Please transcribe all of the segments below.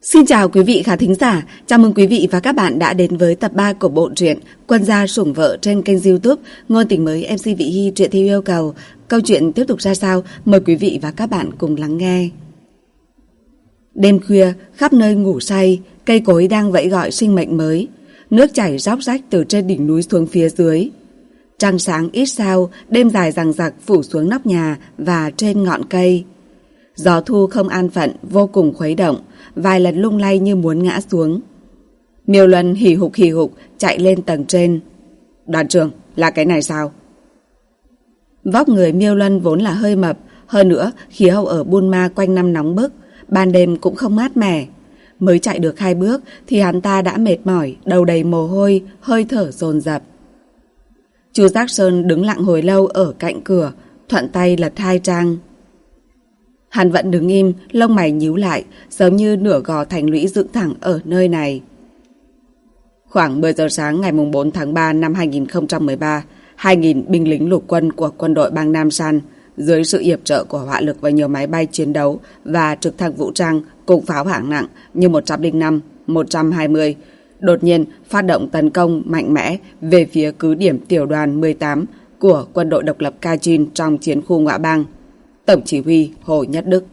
Xin chào quý vị khán thính giả, chào mừng quý vị và các bạn đã đến với tập 3 của bộ truyện Quân gia sủng vợ trên kênh YouTube Ngôn tình mới MC Vị Hy truyện theo yêu cầu. Câu chuyện tiếp tục ra sao? Mời quý vị và các bạn cùng lắng nghe. Đêm khuya, khắp nơi ngủ say, cây cối đang vẫy gọi sinh mệnh mới. Nước chảy róc rách từ trên đỉnh núi xuống phía dưới. Trăng sáng ít sao, đêm dài dằng dặc phủ xuống nóc nhà và trên ngọn cây. Gió thu không an phận, vô cùng khuấy động, vài lần lung lay như muốn ngã xuống. Miêu Luân hì hục chạy lên tầng trên. Đoàn trưởng, là cái này sao? Vóc người Miêu Luân vốn là hơi mập, hơn nữa khí hậu ở Buôn Ma quanh năm nóng bức, ban đêm cũng không mát mẻ. Mới chạy được 2 bước thì hắn ta đã mệt mỏi, đầu đầy mồ hôi, hơi thở dồn dập. Chu Giác Sơn đứng lặng hồi lâu ở cạnh cửa, thuận tay lật 2 trang. Hắn vẫn đứng im, lông mày nhíu lại, giống như nửa gò thành lũy dựng thẳng ở nơi này. Khoảng 10 giờ sáng ngày 4 tháng 3 năm 2013, 2.000 binh lính lục quân của quân đội bang Nam San, dưới sự yểm trợ của hỏa lực và nhiều máy bay chiến đấu và trực thăng vũ trang cùng pháo hạng nặng như 105, 120, đột nhiên phát động tấn công mạnh mẽ về phía cứ điểm tiểu đoàn 18 của quân đội độc lập Kachin trong chiến khu Ngoại bang. Tổng chỉ huy Hồ Nhất Đức.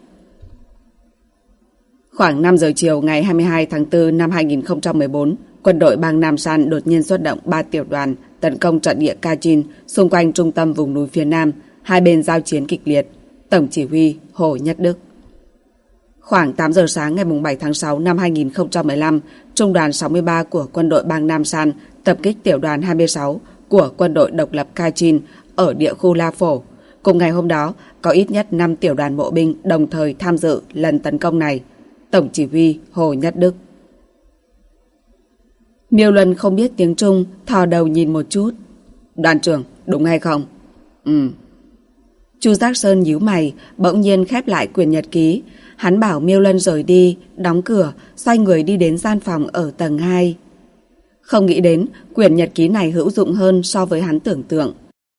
Khoảng 5 giờ chiều ngày 22 tháng 4 năm 2014, quân đội bang Nam San đột nhiên xuất động 3 tiểu đoàn tấn công trận địa Kachin xung quanh trung tâm vùng núi phía Nam, hai bên giao chiến kịch liệt. Tổng chỉ huy Hồ Nhất Đức. Khoảng 8 giờ sáng ngày 7 tháng 6 năm 2015, trung đoàn 63 của quân đội bang Nam San tập kích tiểu đoàn 26 của quân đội độc lập Kachin ở địa khu La Phổ. Cùng ngày hôm đó, có ít nhất 5 tiểu đoàn bộ binh đồng thời tham dự lần tấn công này. Tổng chỉ huy Hồ Nhất Đức. Miêu Luân không biết tiếng Trung, thò đầu nhìn một chút. Đoàn trưởng, đúng hay không? Chu Giác Sơn nhíu mày, bỗng nhiên khép lại quyển nhật ký. Hắn bảo Miêu Luân rời đi, đóng cửa, xoay người đi đến gian phòng ở tầng 2. Không nghĩ đến, quyển nhật ký này hữu dụng hơn so với hắn tưởng tượng.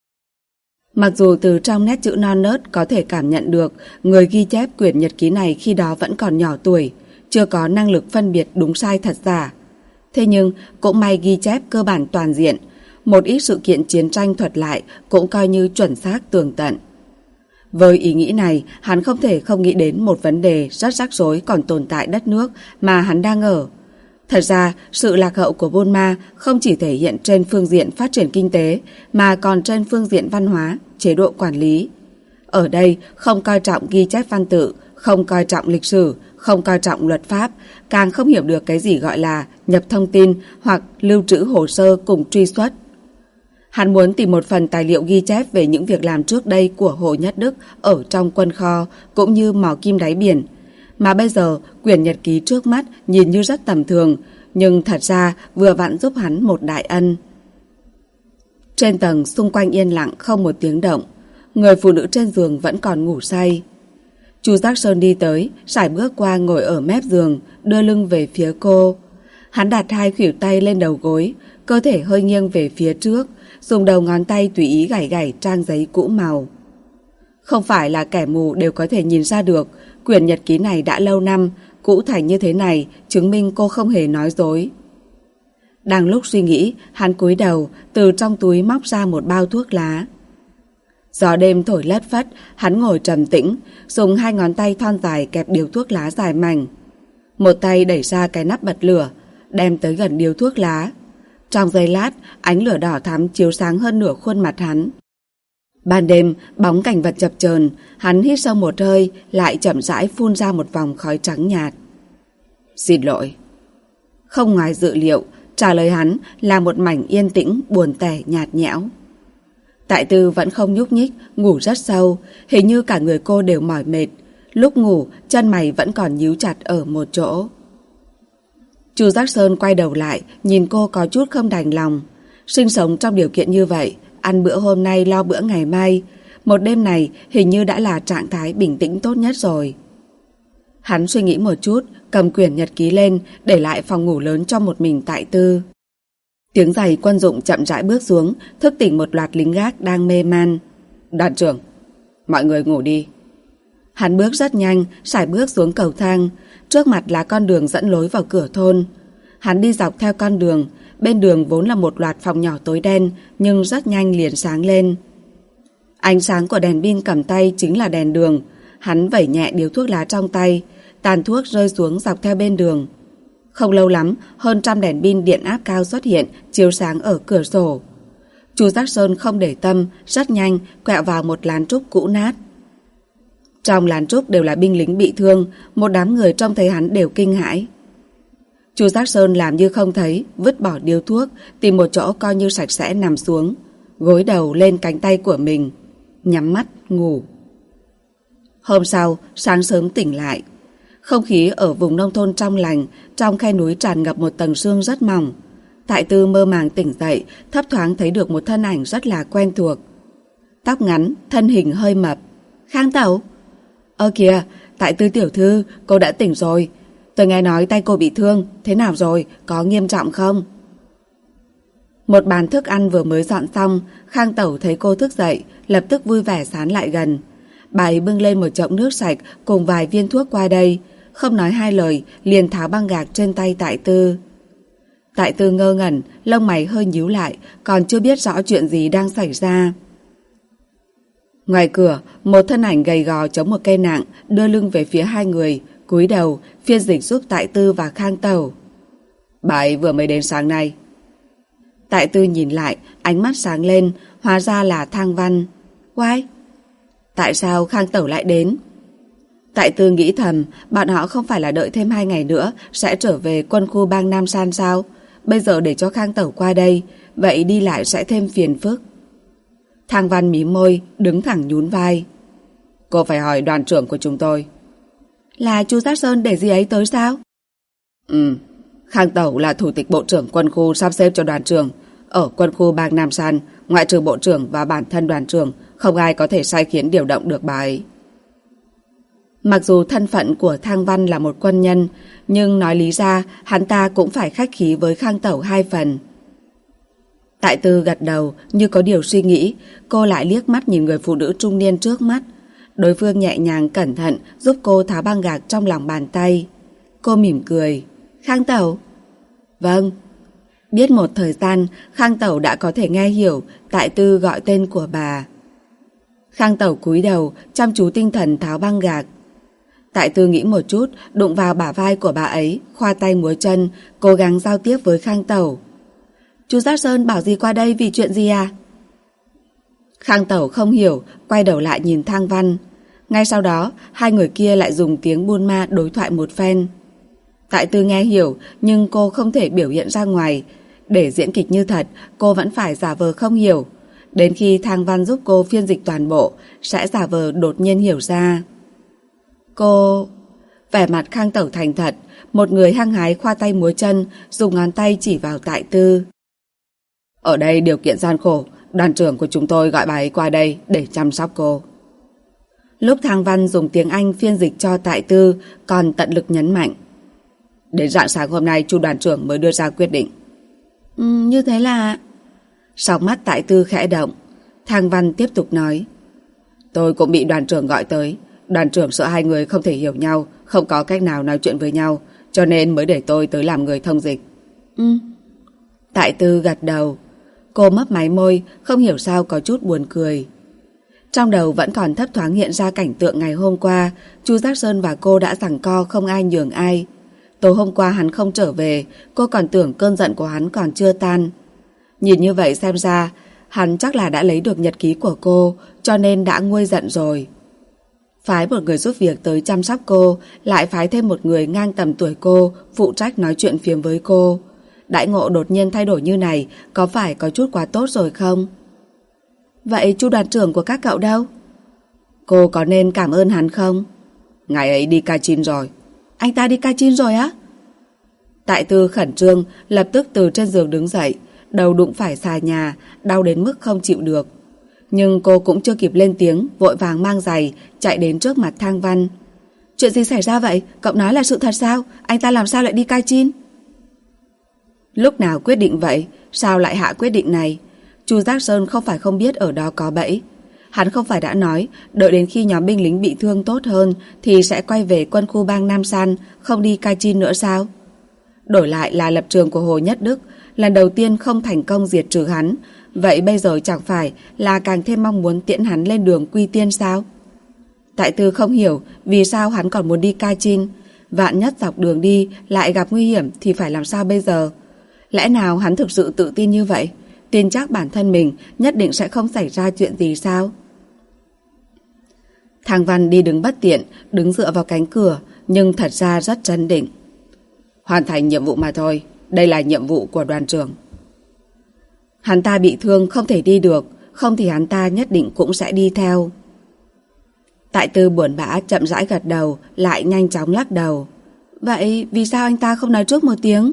Mặc dù từ trong nét chữ non nớt có thể cảm nhận được người ghi chép quyển nhật ký này khi đó vẫn còn nhỏ tuổi, chưa có năng lực phân biệt đúng sai thật giả. Thế nhưng cũng may ghi chép cơ bản toàn diện, một ít sự kiện chiến tranh thuật lại cũng coi như chuẩn xác tường tận. Với ý nghĩ này, hắn không thể không nghĩ đến một vấn đề rất rắc rối còn tồn tại đất nước mà hắn đang ở. Thật ra, sự lạc hậu của Buôn Ma không chỉ thể hiện trên phương diện phát triển kinh tế, mà còn trên phương diện văn hóa, chế độ quản lý. Ở đây, không coi trọng ghi chép văn tự, không coi trọng lịch sử, không coi trọng luật pháp, càng không hiểu được cái gì gọi là nhập thông tin hoặc lưu trữ hồ sơ cùng truy xuất. Hắn muốn tìm một phần tài liệu ghi chép về những việc làm trước đây của Hồ Nhất Đức ở trong quân kho, cũng như mỏ kim đáy biển. Mà bây giờ, quyển nhật ký trước mắt nhìn như rất tầm thường, nhưng thật ra vừa vặn giúp hắn một đại ân. Trên tầng xung quanh yên lặng không một tiếng động, người phụ nữ trên giường vẫn còn ngủ say. Chu Giác Sơn đi tới, sải bước qua ngồi ở mép giường, đưa lưng về phía cô. Hắn đặt 2 khuỷu tay lên đầu gối, cơ thể hơi nghiêng về phía trước, dùng đầu ngón tay tùy ý gảy gảy trang giấy cũ màu. Không phải là kẻ mù đều có thể nhìn ra được, quyển nhật ký này đã lâu năm, cũ thành như thế này, chứng minh cô không hề nói dối. Đang lúc suy nghĩ, hắn cúi đầu, từ trong túi móc ra một bao thuốc lá. Gió đêm thổi lất phất, hắn ngồi trầm tĩnh, dùng 2 ngón tay thon dài kẹp điếu thuốc lá dài mảnh. Một tay đẩy ra cái nắp bật lửa, đem tới gần điếu thuốc lá. Trong giây lát, ánh lửa đỏ thắm chiếu sáng hơn nửa khuôn mặt hắn. Ban đêm, bóng cảnh vật chập chờn, hắn hít sâu một hơi, lại chậm rãi phun ra một vòng khói trắng nhạt. Xin lỗi. Không ngoài dự liệu, trả lời hắn là một mảnh yên tĩnh, buồn tẻ nhạt nhẽo. Tại Tư vẫn không nhúc nhích, ngủ rất sâu, hình như cả người cô đều mỏi mệt. Lúc ngủ, chân mày vẫn còn nhíu chặt ở một chỗ. Chu Giác Sơn quay đầu lại, nhìn cô có chút không đành lòng. Sinh sống trong điều kiện như vậy, ăn bữa hôm nay lo bữa ngày mai, một đêm này hình như đã là trạng thái bình tĩnh tốt nhất rồi. Hắn suy nghĩ một chút, cầm quyển nhật ký lên, để lại phòng ngủ lớn cho một mình Tại Tư. Tiếng giày quân dụng chậm rãi bước xuống, thức tỉnh một loạt lính gác đang mê man. Đoàn trưởng, mọi người ngủ đi. Hắn bước rất nhanh, sải bước xuống cầu thang. Trước mặt là con đường dẫn lối vào cửa thôn. Hắn đi dọc theo con đường. Bên đường vốn là một loạt phòng nhỏ tối đen, nhưng rất nhanh liền sáng lên. Ánh sáng của đèn pin cầm tay chính là đèn đường. Hắn vẩy nhẹ điếu thuốc lá trong tay, tàn thuốc rơi xuống dọc theo bên đường. Không lâu lắm, hơn 100 đèn pin điện áp cao xuất hiện, chiếu sáng ở cửa sổ. Chu Giác Sơn không để tâm, rất nhanh quẹo vào một lán trúc cũ nát. Trong lán trúc đều là binh lính bị thương, một đám người trông thấy hắn đều kinh hãi. Chu Giác Sơn làm như không thấy, vứt bỏ điếu thuốc, tìm một chỗ coi như sạch sẽ nằm xuống, gối đầu lên cánh tay của mình, nhắm mắt ngủ. Hôm sau, sáng sớm tỉnh lại. Không khí ở vùng nông thôn trong lành, trong khe núi tràn ngập một tầng sương rất mỏng. Tại Tư mơ màng tỉnh dậy, thấp thoáng thấy được một thân ảnh rất là quen thuộc. Tóc ngắn, thân hình hơi mập. Khang Tẩu. Ơ kìa, Tại Tư tiểu thư, cô đã tỉnh rồi. Tôi nghe nói tay cô bị thương, thế nào rồi, có nghiêm trọng không? Một bàn thức ăn vừa mới dọn xong, Khang Tẩu thấy cô thức dậy, lập tức vui vẻ sán lại gần. Bà ấy bưng lên một chậu nước sạch cùng vài viên thuốc qua đây, không nói hai lời, liền tháo băng gạc trên tay Tại Tư. Tại Tư ngơ ngẩn, lông mày hơi nhíu lại, còn chưa biết rõ chuyện gì đang xảy ra. Ngoài cửa, một thân ảnh gầy gò chống một cây nạng, đưa lưng về phía hai người, cúi đầu, phiên dịch giúp Tại Tư và Khang Tẩu. Bà ấy vừa mới đến sáng nay. Tại Tư nhìn lại, ánh mắt sáng lên, hóa ra là Thang Văn. Why? Tại sao Khang Tẩu lại đến? Tại Tư nghĩ thầm, bọn họ không phải là đợi thêm 2 ngày nữa sẽ trở về quân khu bang Nam San sao? Bây giờ để cho Khang Tẩu qua đây, vậy đi lại sẽ thêm phiền phức. Thang Văn mím môi, đứng thẳng nhún vai. Cô phải hỏi đoàn trưởng của chúng tôi. Là chú Giác Sơn để gì ấy tới sao? Khang Tẩu là thủ tịch bộ trưởng quân khu sắp xếp cho đoàn trưởng. Ở quân khu bang Nam San, ngoại trừ bộ trưởng và bản thân đoàn trưởng, không ai có thể sai khiến điều động được bà ấy. Mặc dù thân phận của Thang Văn là một quân nhân, nhưng nói lý ra hắn ta cũng phải khách khí với Khang Tẩu 2 phần. Tại Tư gật đầu như có điều suy nghĩ, cô lại liếc mắt nhìn người phụ nữ trung niên trước mắt. Đối phương nhẹ nhàng cẩn thận giúp cô tháo băng gạc trong lòng bàn tay. Cô mỉm cười. Khang Tẩu? Vâng. Biết một thời gian, Khang Tẩu đã có thể nghe hiểu Tại Tư gọi tên của bà. Khang Tẩu cúi đầu, chăm chú tinh thần tháo băng gạc. Tại Tư nghĩ một chút, đụng vào bả vai của bà ấy, khoa tay múa chân, cố gắng giao tiếp với Khang Tẩu. Chú Giác Sơn bảo gì qua đây vì chuyện gì à? Khang Tẩu không hiểu, quay đầu lại nhìn Thang Văn. Ngay sau đó, hai người kia lại dùng tiếng Burma đối thoại một phen. Tại Tư nghe hiểu, nhưng cô không thể biểu hiện ra ngoài. Để diễn kịch như thật, cô vẫn phải giả vờ không hiểu. Đến khi Thang Văn giúp cô phiên dịch toàn bộ, sẽ giả vờ đột nhiên hiểu ra. Cô... Vẻ mặt Khang Tẩu thành thật, một người hăng hái khoa tay múa chân, dùng ngón tay chỉ vào Tại Tư. Ở đây điều kiện gian khổ, đoàn trưởng của chúng tôi gọi bà ấy qua đây để chăm sóc cô. Lúc Thang Văn dùng tiếng Anh phiên dịch cho Tại Tư, còn tận lực nhấn mạnh. Đến rạng sáng hôm nay, chu đoàn trưởng mới đưa ra quyết định. Như thế là... Sóng mắt Tại Tư khẽ động. Thang Văn tiếp tục nói. Tôi cũng bị đoàn trưởng gọi tới. Đoàn trưởng sợ hai người không thể hiểu nhau, không có cách nào nói chuyện với nhau, cho nên mới để tôi tới làm người thông dịch. Tại Tư gật đầu. Cô mấp máy môi, không hiểu sao có chút buồn cười. Trong đầu vẫn còn thấp thoáng hiện ra cảnh tượng ngày hôm qua, Chu Giác Sơn và cô đã giằng co không ai nhường ai. Tối hôm qua hắn không trở về, cô còn tưởng cơn giận của hắn còn chưa tan. Nhìn như vậy xem ra, hắn chắc là đã lấy được nhật ký của cô, cho nên đã nguôi giận rồi. Phái một người giúp việc tới chăm sóc cô, lại phái thêm một người ngang tầm tuổi cô, phụ trách nói chuyện phiếm với cô. Đãi ngộ đột nhiên thay đổi như này, có phải có chút quá tốt rồi không? Vậy chu đoàn trưởng của các cậu đâu? Cô có nên cảm ơn hắn không? Ngày ấy đi Kachin rồi. Anh ta đi Kachin rồi á? Tại Tư khẩn trương, lập tức từ trên giường đứng dậy, đầu đụng phải xà nhà, đau đến mức không chịu được. Nhưng cô cũng chưa kịp lên tiếng, vội vàng mang giày, chạy đến trước mặt Thang Văn. Chuyện gì xảy ra vậy? Cậu nói là sự thật sao? Anh ta làm sao lại đi Kachin? Lúc nào quyết định vậy? Sao lại hạ quyết định này? Chu Giác Sơn không phải không biết ở đó có bẫy. Hắn không phải đã nói đợi đến khi nhóm binh lính bị thương tốt hơn thì sẽ quay về quân khu bang Nam San, không đi Kachin nữa sao? Đổi lại là lập trường của Hồ Nhất Đức, lần đầu tiên không thành công diệt trừ hắn, vậy bây giờ chẳng phải là càng thêm mong muốn tiễn hắn lên đường quy tiên sao? Tại Tư không hiểu vì sao hắn còn muốn đi Kachin, vạn nhất dọc đường đi lại gặp nguy hiểm thì phải làm sao bây giờ? Lẽ nào hắn thực sự tự tin như vậy? Tin chắc bản thân mình nhất định sẽ không xảy ra chuyện gì sao? Thang Văn đi đứng bất tiện, đứng dựa vào cánh cửa, nhưng thật ra rất trấn định. Hoàn thành nhiệm vụ mà thôi, đây là nhiệm vụ của đoàn trưởng. Hắn ta bị thương không thể đi được, không thì hắn ta nhất định cũng sẽ đi theo. Tại Tư buồn bã chậm rãi gật đầu, lại nhanh chóng lắc đầu. Vậy vì sao anh ta không nói trước một tiếng?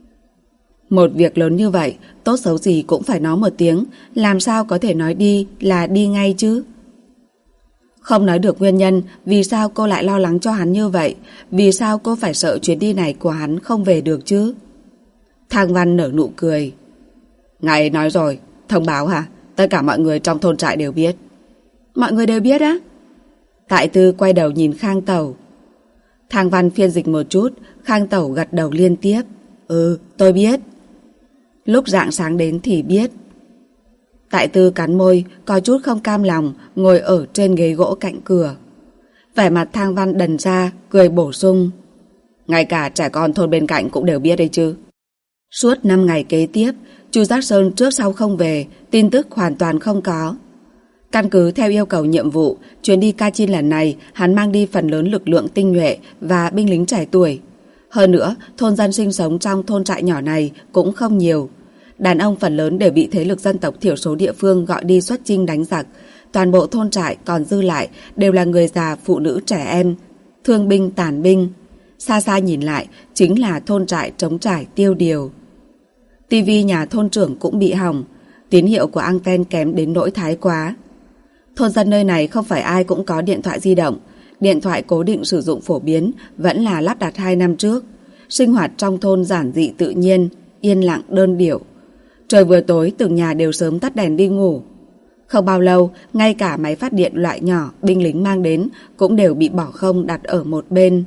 Một việc lớn như vậy, tốt xấu gì cũng phải nói một tiếng, làm sao có thể nói đi là đi ngay chứ? Không nói được nguyên nhân vì sao cô lại lo lắng cho hắn như vậy, vì sao cô phải sợ chuyến đi này của hắn không về được chứ? Thang Văn nở nụ cười. Ngài nói rồi, thông báo hả? Tất cả mọi người trong thôn trại đều biết. Mọi người đều biết á? Tại Tư quay đầu nhìn Khang Tẩu. Thang Văn phiên dịch một chút, Khang Tẩu gật đầu liên tiếp. Ừ, tôi biết. Lúc rạng sáng đến thì biết. Tại Tư cắn môi, có chút không cam lòng, ngồi ở trên ghế gỗ cạnh cửa. Vẻ mặt Thang Văn đần ra, cười bổ sung. Ngay cả trẻ con thôn bên cạnh cũng đều biết đấy chứ. Suốt 5 ngày kế tiếp, Chu Giác Sơn trước sau không về, tin tức hoàn toàn không có. Căn cứ theo yêu cầu nhiệm vụ, chuyến đi Kachin lần này hắn mang đi phần lớn lực lượng tinh nhuệ và binh lính trẻ tuổi. Hơn nữa, thôn dân sinh sống trong thôn trại nhỏ này cũng không nhiều. Đàn ông phần lớn đều bị thế lực dân tộc thiểu số địa phương gọi đi xuất chinh đánh giặc. Toàn bộ thôn trại còn dư lại đều là người già, phụ nữ, trẻ em, thương binh, tàn binh. Xa xa nhìn lại chính là thôn trại trống trải tiêu điều. Tivi nhà thôn trưởng cũng bị hỏng, tín hiệu của anten kém đến nỗi thái quá. Thôn dân nơi này không phải ai cũng có điện thoại di động. Điện thoại cố định sử dụng phổ biến vẫn là lắp đặt 2 năm trước. Sinh hoạt trong thôn giản dị tự nhiên, yên lặng đơn điệu. Trời vừa tối từng nhà đều sớm tắt đèn đi ngủ. Không bao lâu, ngay cả máy phát điện loại nhỏ binh lính mang đến cũng đều bị bỏ không đặt ở một bên.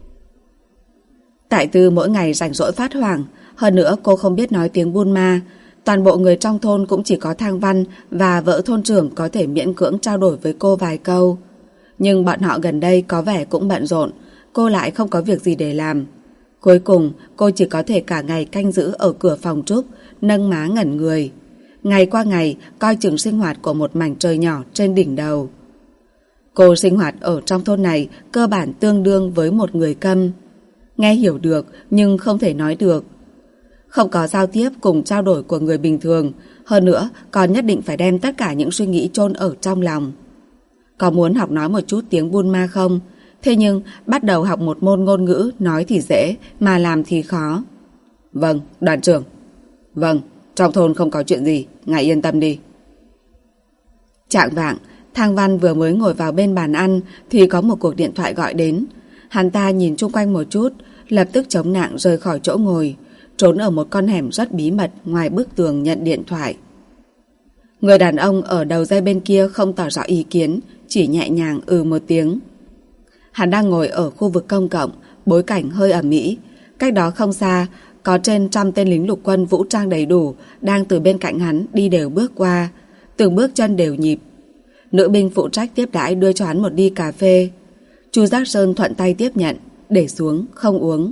Tại Tư mỗi ngày rảnh rỗi phát hoảng, hơn nữa cô không biết nói tiếng Burma. Toàn bộ người trong thôn cũng chỉ có Thang Văn và vợ thôn trưởng có thể miễn cưỡng trao đổi với cô vài câu. Nhưng bọn họ gần đây có vẻ cũng bận rộn, cô lại không có việc gì để làm. Cuối cùng, cô chỉ có thể cả ngày canh giữ ở cửa phòng trúc, nâng má ngẩn người. Ngày qua ngày, coi chừng sinh hoạt của một mảnh trời nhỏ trên đỉnh đầu. Cô sinh hoạt ở trong thôn này cơ bản tương đương với một người câm. Nghe hiểu được nhưng không thể nói được. Không có giao tiếp cùng trao đổi của người bình thường, hơn nữa còn nhất định phải đem tất cả những suy nghĩ chôn ở trong lòng. Có muốn học nói một chút tiếng Burma không? Thế nhưng bắt đầu học một môn ngôn ngữ nói thì dễ mà làm thì khó. Vâng, đoàn trưởng. Vâng, trong thôn không có chuyện gì, ngài yên tâm đi. Chạng vạng, Thang Văn vừa mới ngồi vào bên bàn ăn thì có một cuộc điện thoại gọi đến. Hắn ta nhìn chung quanh một chút, lập tức chống nạng rời khỏi chỗ ngồi, trốn ở một con hẻm rất bí mật ngoài bức tường nhận điện thoại. Người đàn ông ở đầu dây bên kia không tỏ rõ ý kiến, chỉ nhẹ nhàng một tiếng. Hắn đang ngồi ở khu vực công cộng, bối cảnh hơi ẩm ĩ. Cách đó không xa, có trên 100 tên lính lục quân vũ trang đầy đủ đang từ bên cạnh hắn đi đều bước qua, từng bước chân đều nhịp. Nữ binh phụ trách tiếp đãi đưa cho hắn một ly cà phê. Chu Giác Sơn thuận tay tiếp nhận, để xuống không uống.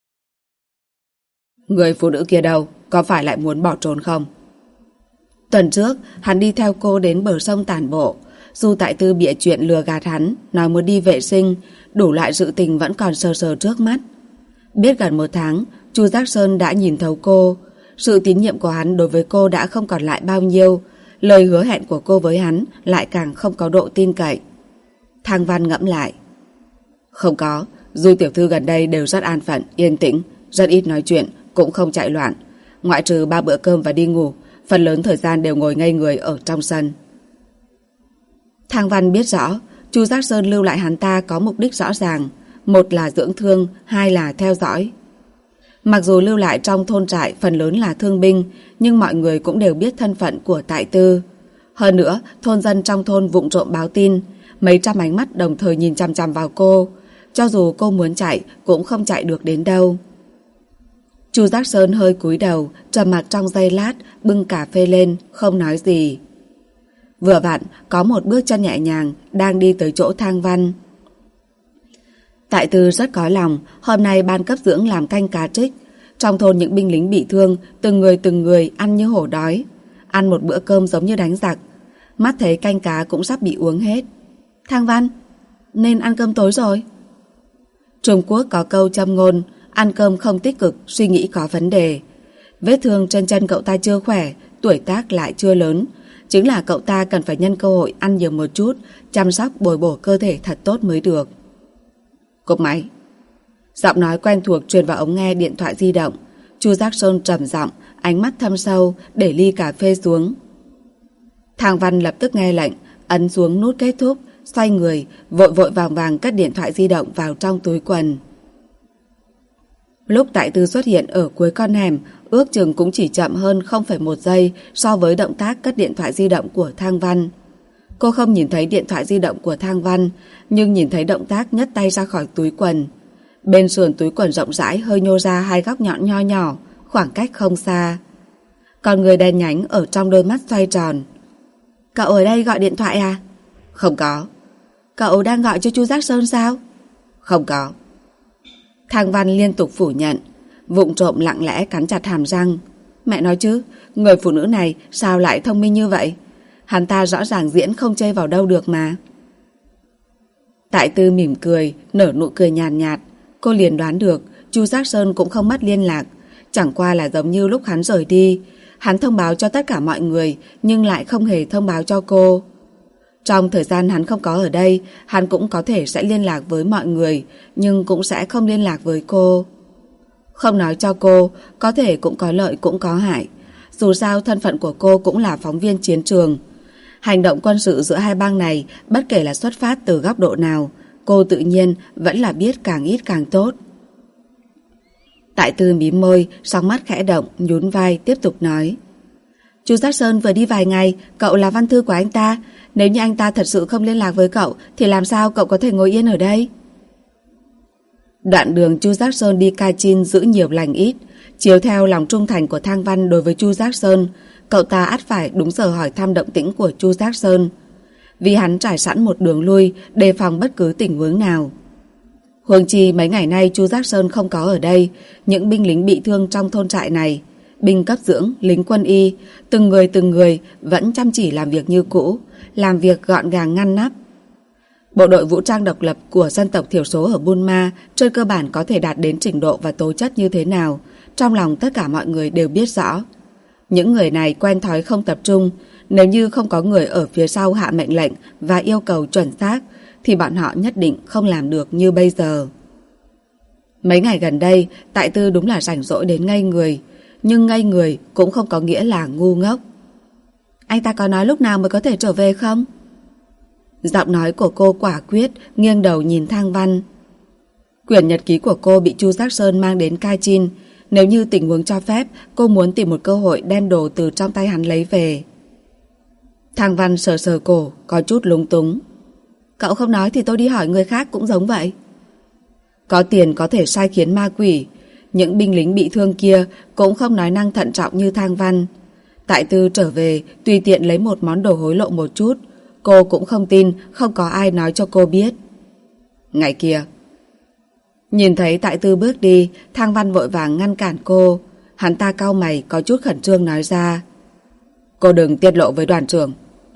Người phụ nữ kia đâu, có phải lại muốn bỏ trốn không? Tuần trước, hắn đi theo cô đến bờ sông tản bộ. Dù Tại Tư bịa chuyện lừa gạt hắn, nói muốn đi vệ sinh, đủ loại sự tình vẫn còn sờ sờ trước mắt. Biết gần 1 tháng, Chu Giác Sơn đã nhìn thấu cô. Sự tín nhiệm của hắn đối với cô đã không còn lại bao nhiêu. Lời hứa hẹn của cô với hắn lại càng không có độ tin cậy. Thang Văn ngẫm lại. Không có, Du tiểu thư gần đây đều rất an phận, yên tĩnh, rất ít nói chuyện, cũng không chạy loạn. Ngoại trừ 3 bữa cơm và đi ngủ, phần lớn thời gian đều ngồi ngây người ở trong sân. Thang Văn biết rõ, Chu Giác Sơn lưu lại hắn ta có mục đích rõ ràng. Một là dưỡng thương, 2 là theo dõi. Mặc dù lưu lại trong thôn trại phần lớn là thương binh, nhưng mọi người cũng đều biết thân phận của Tại Tư. Hơn nữa, thôn dân trong thôn vụng trộm báo tin, mấy trăm ánh mắt đồng thời nhìn chằm chằm vào cô. Cho dù cô muốn chạy cũng không chạy được đến đâu. Chu Giác Sơn hơi cúi đầu, trầm mặc trong giây lát, bưng cà phê lên, không nói gì. Vừa vặn, có một bước chân nhẹ nhàng đang đi tới chỗ Thang Văn. Tại Tư rất có lòng, hôm nay ban cấp dưỡng làm canh cá trích. Trong thôn những binh lính bị thương, từng người ăn như hổ đói. Ăn một bữa cơm giống như đánh giặc. Mắt thấy canh cá cũng sắp bị uống hết. Thang Văn, nên ăn cơm tối rồi. Trung Quốc có câu châm ngôn, ăn cơm không tích cực, suy nghĩ có vấn đề. Vết thương trên chân cậu ta chưa khỏe, tuổi tác lại chưa lớn. Chính là cậu ta cần phải nhân cơ hội ăn nhiều một chút, chăm sóc bồi bổ cơ thể thật tốt mới được. Cúp máy. Giọng nói quen thuộc truyền vào ống nghe điện thoại di động. Chu Giác Sơn trầm giọng, ánh mắt thâm sâu, để ly cà phê xuống. Thang Văn lập tức nghe lệnh, ấn xuống nút kết thúc, xoay người, vội vàng cất điện thoại di động vào trong túi quần. Lúc Tại Tư xuất hiện ở cuối con hẻm, ước chừng cũng chỉ chậm hơn 0,1 giây so với động tác cất điện thoại di động của Thang Văn. Cô không nhìn thấy điện thoại di động của Thang Văn, nhưng nhìn thấy động tác nhấc tay ra khỏi túi quần. Bên sườn túi quần rộng rãi hơi nhô ra hai góc nhọn nho nhỏ, khoảng cách không xa. Còn người đen nhánh ở trong đôi mắt xoay tròn. Cậu ở đây gọi điện thoại à? Không có. Cậu đang gọi cho Chu Giác Sơn sao? Không có. Thang Văn liên tục phủ nhận, vụng trộm lặng lẽ cắn chặt hàm răng. Mẹ nói chứ, người phụ nữ này sao lại thông minh như vậy? Hắn ta rõ ràng diễn không chê vào đâu được mà. Tại Tư mỉm cười, nở nụ cười nhàn nhạt. Cô liền đoán được Chu Giác Sơn cũng không mất liên lạc. Chẳng qua là giống như lúc hắn rời đi, hắn thông báo cho tất cả mọi người nhưng lại không hề thông báo cho cô. Trong thời gian hắn không có ở đây, hắn cũng có thể sẽ liên lạc với mọi người, nhưng cũng sẽ không liên lạc với cô. Không nói cho cô, có thể cũng có lợi cũng có hại. Dù sao thân phận của cô cũng là phóng viên chiến trường. Hành động quân sự giữa hai bang này, bất kể là xuất phát từ góc độ nào, cô tự nhiên vẫn là biết càng ít càng tốt. Tại Tư mím môi, sóng mắt khẽ động, nhún vai, tiếp tục nói. Chu Giác Sơn vừa đi vài ngày, cậu là văn thư của anh ta. Nếu như anh ta thật sự không liên lạc với cậu, thì làm sao cậu có thể ngồi yên ở đây? Đoạn đường Chu Giác Sơn đi Kachin giữ nhiều lành ít. Chiếu theo lòng trung thành của Thang Văn đối với Chu Giác Sơn, cậu ta ắt phải đúng giờ hỏi thăm động tĩnh của Chu Giác Sơn. Vì hắn trải sẵn một đường lui, đề phòng bất cứ tình huống nào. Huống chi mấy ngày nay Chu Giác Sơn không có ở đây, những binh lính bị thương trong thôn trại này, binh cấp dưỡng, lính quân y, từng người vẫn chăm chỉ làm việc như cũ, làm việc gọn gàng ngăn nắp. Bộ đội vũ trang độc lập của dân tộc thiểu số ở Burma trên cơ bản có thể đạt đến trình độ và tố chất như thế nào, trong lòng tất cả mọi người đều biết rõ. Những người này quen thói không tập trung, nếu như không có người ở phía sau hạ mệnh lệnh và yêu cầu chuẩn xác, thì bọn họ nhất định không làm được như bây giờ. Mấy ngày gần đây, Tại Tư đúng là rảnh rỗi đến ngây người, nhưng ngây người cũng không có nghĩa là ngu ngốc. Anh ta có nói lúc nào mới có thể trở về không? Giọng nói của cô quả quyết, nghiêng đầu nhìn Thang Văn. Quyển nhật ký của cô bị Chu Giác Sơn mang đến Kachin. Nếu như tình huống cho phép, cô muốn tìm một cơ hội đem đồ từ trong tay hắn lấy về. Thang Văn sờ sờ cổ, có chút lúng túng. Cậu không nói thì tôi đi hỏi người khác cũng giống vậy. Có tiền có thể sai khiến ma quỷ. Những binh lính bị thương kia cũng không nói năng thận trọng như Thang Văn. Tại Tư trở về, tùy tiện lấy một món đồ hối lộ một chút. Cô cũng không tin, không có ai nói cho cô biết. Ngày kia, nhìn thấy Tại Tư bước đi, Thang Văn vội vàng ngăn cản cô. Hắn ta cau mày, có chút khẩn trương nói ra. Cô đừng tiết lộ với đoàn trưởng.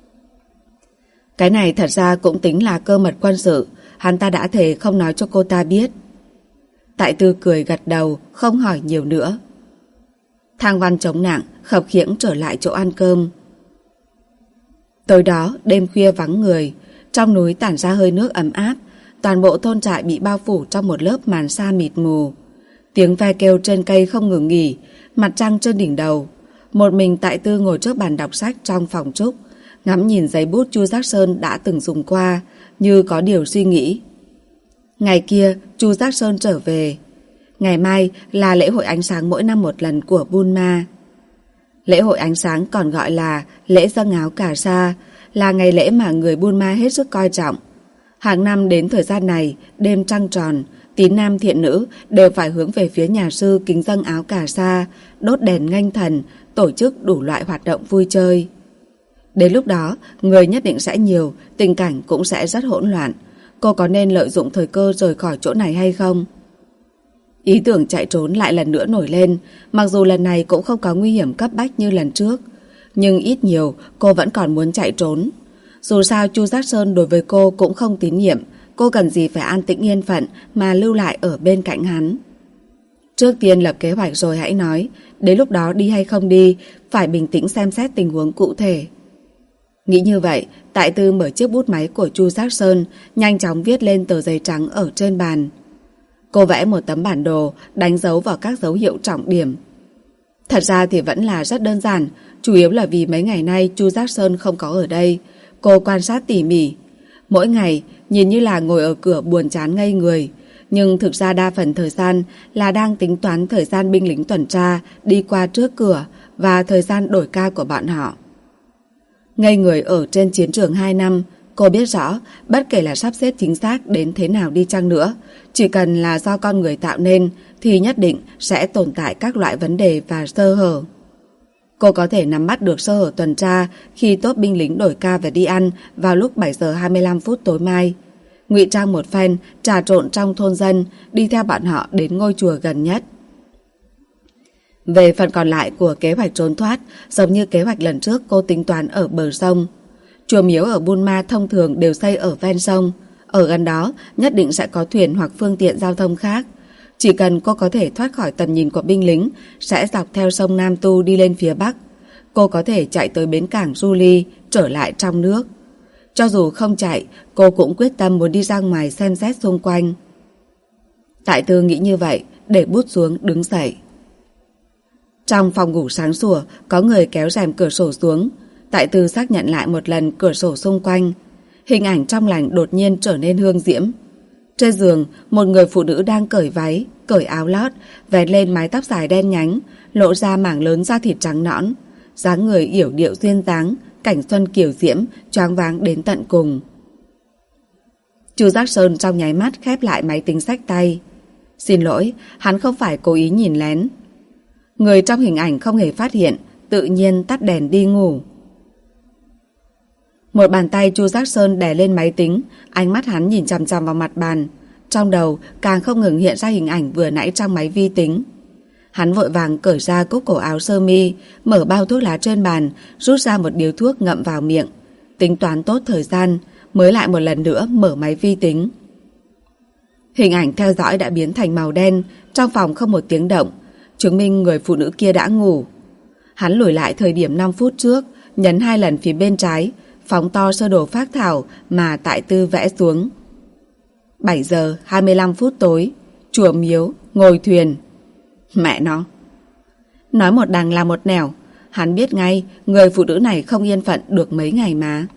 Cái này thật ra cũng tính là cơ mật quân sự. Hắn ta đã thề không nói cho cô ta biết. Tại Tư cười gật đầu, không hỏi nhiều nữa. Thang Văn chống nặng, khập khiễng trở lại chỗ ăn cơm. Tối đó, đêm khuya vắng người, trong núi tản ra hơi nước ấm áp, toàn bộ thôn trại bị bao phủ trong một lớp màn sa mịt mù. Tiếng ve kêu trên cây không ngừng nghỉ, mặt trăng trên đỉnh đầu. Một mình Tại Tư ngồi trước bàn đọc sách trong phòng trúc, ngắm nhìn giấy bút Chu Giác Sơn đã từng dùng qua, như có điều suy nghĩ. Ngày kia, Chu Giác Sơn trở về. Ngày mai là lễ hội ánh sáng mỗi năm một lần của Burma. Lễ hội ánh sáng còn gọi là lễ dâng áo cà sa, là ngày lễ mà người Burma hết sức coi trọng. Hàng năm đến thời gian này, đêm trăng tròn, tín nam thiện nữ đều phải hướng về phía nhà sư kính dâng áo cà sa, đốt đèn nghênh thần, tổ chức đủ loại hoạt động vui chơi. Đến lúc đó, người nhất định sẽ nhiều, tình cảnh cũng sẽ rất hỗn loạn. Cô có nên lợi dụng thời cơ rời khỏi chỗ này hay không? Ý tưởng chạy trốn lại lần nữa nổi lên, mặc dù lần này cũng không có nguy hiểm cấp bách như lần trước, nhưng ít nhiều cô vẫn còn muốn chạy trốn. Dù sao Chu Giác Sơn đối với cô cũng không tín nhiệm, cô cần gì phải an tĩnh yên phận mà lưu lại ở bên cạnh hắn. Trước tiên lập kế hoạch rồi hãy nói, đến lúc đó đi hay không đi, phải bình tĩnh xem xét tình huống cụ thể. Nghĩ như vậy, Tại Tư mở chiếc bút máy của Chu Giác Sơn, nhanh chóng viết lên tờ giấy trắng ở trên bàn. Cô vẽ một tấm bản đồ, đánh dấu vào các dấu hiệu trọng điểm. Thật ra thì vẫn là rất đơn giản, chủ yếu là vì mấy ngày nay Chu Giác Sơn không có ở đây. Cô quan sát tỉ mỉ. Mỗi ngày, nhìn như là ngồi ở cửa buồn chán ngây người, nhưng thực ra đa phần thời gian là đang tính toán thời gian binh lính tuần tra đi qua trước cửa và thời gian đổi ca của bọn họ. Ngây người ở trên chiến trường 2 năm, cô biết rõ bất kể là sắp xếp chính xác đến thế nào đi chăng nữa, chỉ cần là do con người tạo nên thì nhất định sẽ tồn tại các loại vấn đề và sơ hở. Cô có thể nắm bắt được sơ hở tuần tra khi tốt binh lính đổi ca và đi ăn vào lúc 7 giờ 25 phút tối mai. Ngụy trang một phen, trà trộn trong thôn dân, đi theo bọn họ đến ngôi chùa gần nhất. Về phần còn lại của kế hoạch trốn thoát, giống như kế hoạch lần trước cô tính toán ở bờ sông. Chùa miếu ở Burma thông thường đều xây ở ven sông. Ở gần đó nhất định sẽ có thuyền hoặc phương tiện giao thông khác. Chỉ cần cô có thể thoát khỏi tầm nhìn của binh lính, sẽ dọc theo sông Nam Tu đi lên phía Bắc. Cô có thể chạy tới bến cảng Juli, trở lại trong nước. Cho dù không chạy, cô cũng quyết tâm muốn đi ra ngoài xem xét xung quanh. Tại Tư nghĩ như vậy, để bút xuống đứng dậy. Trong phòng ngủ sáng sủa, có người kéo rèm cửa sổ xuống. Tại Tư xác nhận lại một lần cửa sổ xung quanh. Hình ảnh trong lành đột nhiên trở nên hương diễm. Trên giường, một người phụ nữ đang cởi váy, cởi áo lót, vén lên mái tóc dài đen nhánh, lộ ra mảng lớn da thịt trắng nõn. Dáng người yểu điệu duyên dáng, cảnh xuân kiều diễm, choáng váng đến tận cùng. Chu Giác Sơn trong nháy mắt khép lại máy tính xách tay. Xin lỗi, hắn không phải cố ý nhìn lén. Người trong hình ảnh không hề phát hiện, tự nhiên tắt đèn đi ngủ. Một bàn tay Chu Giác Sơn đè lên máy tính, ánh mắt hắn nhìn chằm chằm vào mặt bàn. Trong đầu càng không ngừng hiện ra hình ảnh vừa nãy trong máy vi tính. Hắn vội vàng cởi ra cúc cổ áo sơ mi, mở bao thuốc lá trên bàn, rút ra một điếu thuốc ngậm vào miệng. Tính toán tốt thời gian, mới lại một lần nữa mở máy vi tính. Hình ảnh theo dõi đã biến thành màu đen, trong phòng không một tiếng động, chứng minh người phụ nữ kia đã ngủ. Hắn lùi lại thời điểm 5 phút trước, nhấn 2 lần phía bên trái, phóng to sơ đồ phác thảo mà Tại Tư vẽ xuống. 7 giờ 25 phút tối, chùa miếu, ngồi thuyền. Mẹ nó! Nói một đằng là một nẻo, hắn biết ngay người phụ nữ này không yên phận được mấy ngày mà.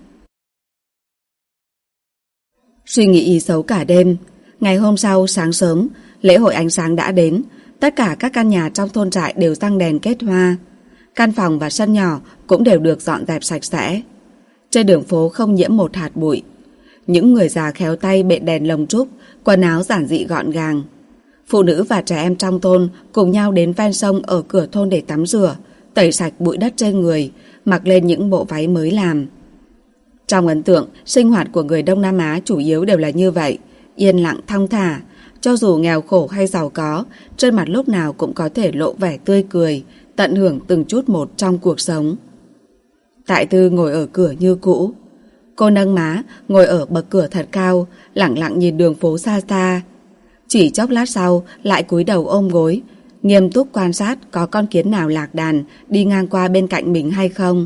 Suy nghĩ xấu cả đêm. Ngày hôm sau sáng sớm, lễ hội ánh sáng đã đến. Tất cả các căn nhà trong thôn trại đều răng đèn kết hoa. Căn phòng và sân nhỏ cũng đều được dọn dẹp sạch sẽ. Trên đường phố không nhiễm một hạt bụi. Những người già khéo tay bện đèn lồng trúc, quần áo giản dị gọn gàng. Phụ nữ và trẻ em trong thôn cùng nhau đến ven sông ở cửa thôn để tắm rửa, tẩy sạch bụi đất trên người, mặc lên những bộ váy mới làm. Trong ấn tượng, sinh hoạt của người Đông Nam Á chủ yếu đều là như vậy, yên lặng thong thả. Cho dù nghèo khổ hay giàu có, trên mặt lúc nào cũng có thể lộ vẻ tươi cười, tận hưởng từng chút một trong cuộc sống. Tại Tư ngồi ở cửa như cũ. Cô nâng má, ngồi ở bậc cửa thật cao, lẳng lặng nhìn đường phố xa xa. Chỉ chốc lát sau, lại cúi đầu ôm gối, nghiêm túc quan sát có con kiến nào lạc đàn đi ngang qua bên cạnh mình hay không.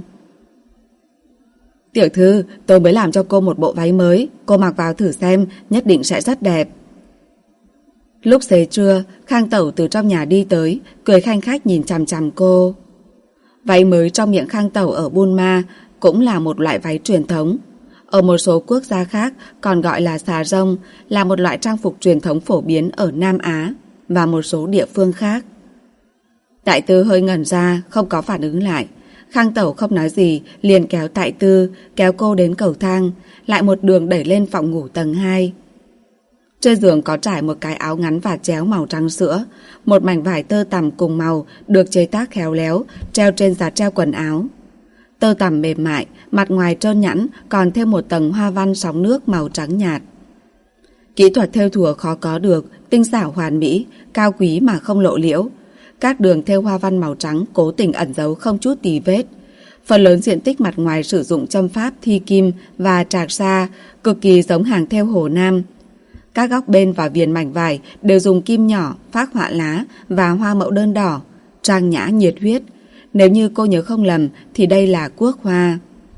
Tiểu thư, tôi mới làm cho cô một bộ váy mới, cô mặc vào thử xem, nhất định sẽ rất đẹp. Lúc xế trưa, Khang Tẩu từ trong nhà đi tới, cười khanh khách nhìn chằm chằm cô. Váy mới trong miệng Khang Tẩu ở Burma cũng là một loại váy truyền thống. Ở một số quốc gia khác còn gọi là xà rông, là một loại trang phục truyền thống phổ biến ở Nam Á và một số địa phương khác. Tại Tư hơi ngẩn ra, không có phản ứng lại. Khang Tẩu không nói gì, liền kéo Tại Tư, kéo cô đến cầu thang, lại một đường đẩy lên phòng ngủ tầng 2. Trên giường có trải một cái áo ngắn và chéo màu trắng sữa, một mảnh vải tơ tằm cùng màu được chế tác khéo léo, treo trên giá treo quần áo. Tơ tằm mềm mại, mặt ngoài trơn nhẵn, còn thêm một tầng hoa văn sóng nước màu trắng nhạt. Kỹ thuật thêu thùa khó có được, tinh xảo hoàn mỹ, cao quý mà không lộ liễu. Các đường thêu hoa văn màu trắng cố tình ẩn giấu không chút tì vết. Phần lớn diện tích mặt ngoài sử dụng châm pháp thi kim và trạc sa, cực kỳ giống hàng thêu Hồ Nam. Các góc bên và viền mảnh vải đều dùng kim nhỏ, phác họa lá và hoa mẫu đơn đỏ, trang nhã nhiệt huyết. Nếu như cô nhớ không lầm thì đây là quốc hoa.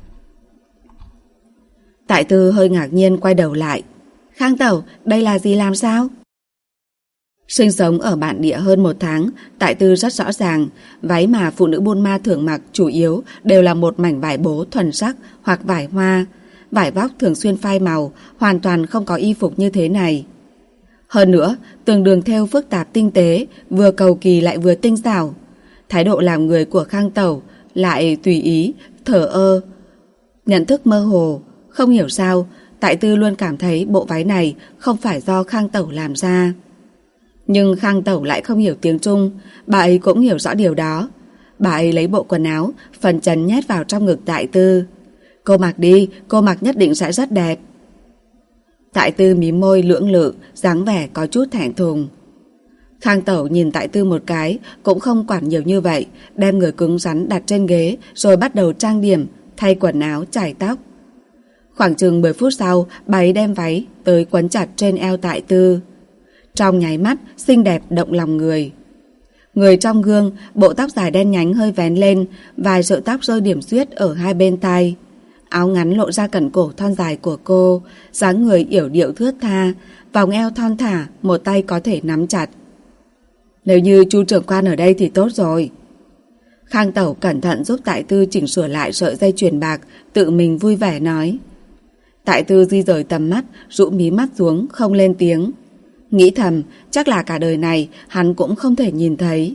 Tại Tư hơi ngạc nhiên quay đầu lại. Khang Tẩu, đây là gì làm sao? Sinh sống ở bản địa hơn 1 tháng, Tại Tư rất rõ ràng, váy mà phụ nữ Buôn Ma thường mặc chủ yếu đều là một mảnh vải bố thuần sắc hoặc vải hoa. Vải vóc thường xuyên phai màu, hoàn toàn không có y phục như thế này. Hơn nữa, từng đường thêu phức tạp tinh tế, vừa cầu kỳ lại vừa tinh xảo. Thái độ làm người của Khang Tẩu lại tùy ý, thờ ơ, nhận thức mơ hồ. Không hiểu sao, Tại Tư luôn cảm thấy bộ váy này không phải do Khang Tẩu làm ra. Nhưng Khang Tẩu lại không hiểu tiếng Trung, bà ấy cũng hiểu rõ điều đó. Bà ấy lấy bộ quần áo, phần trần nhét vào trong ngực Tại Tư. Cô mặc đi, cô mặc nhất định sẽ rất đẹp. Tại Tư mím môi lưỡng lự, dáng vẻ có chút thẹn thùng. Khang Tẩu nhìn Tại Tư một cái, cũng không quản nhiều như vậy, đem người cứng rắn đặt trên ghế, rồi bắt đầu trang điểm, thay quần áo, chải tóc. Khoảng chừng 10 phút sau, bà ấy đem váy tới quấn chặt trên eo Tại Tư. Trong nháy mắt, xinh đẹp động lòng người. Người trong gương, bộ tóc dài đen nhánh hơi vén lên, vài sợi tóc rơi điểm xuyết ở hai bên tai. Áo ngắn lộ ra cẩn cổ thon dài của cô, dáng người yểu điệu thướt tha, vòng eo thon thả, một tay có thể nắm chặt. Nếu như Chu trưởng quan ở đây thì tốt rồi. Khang Tẩu cẩn thận giúp Tại Tư chỉnh sửa lại sợi dây chuyền bạc, tự mình vui vẻ nói. Tại Tư di rời tầm mắt, rũ mí mắt xuống, không lên tiếng. Nghĩ thầm, chắc là cả đời này hắn cũng không thể nhìn thấy.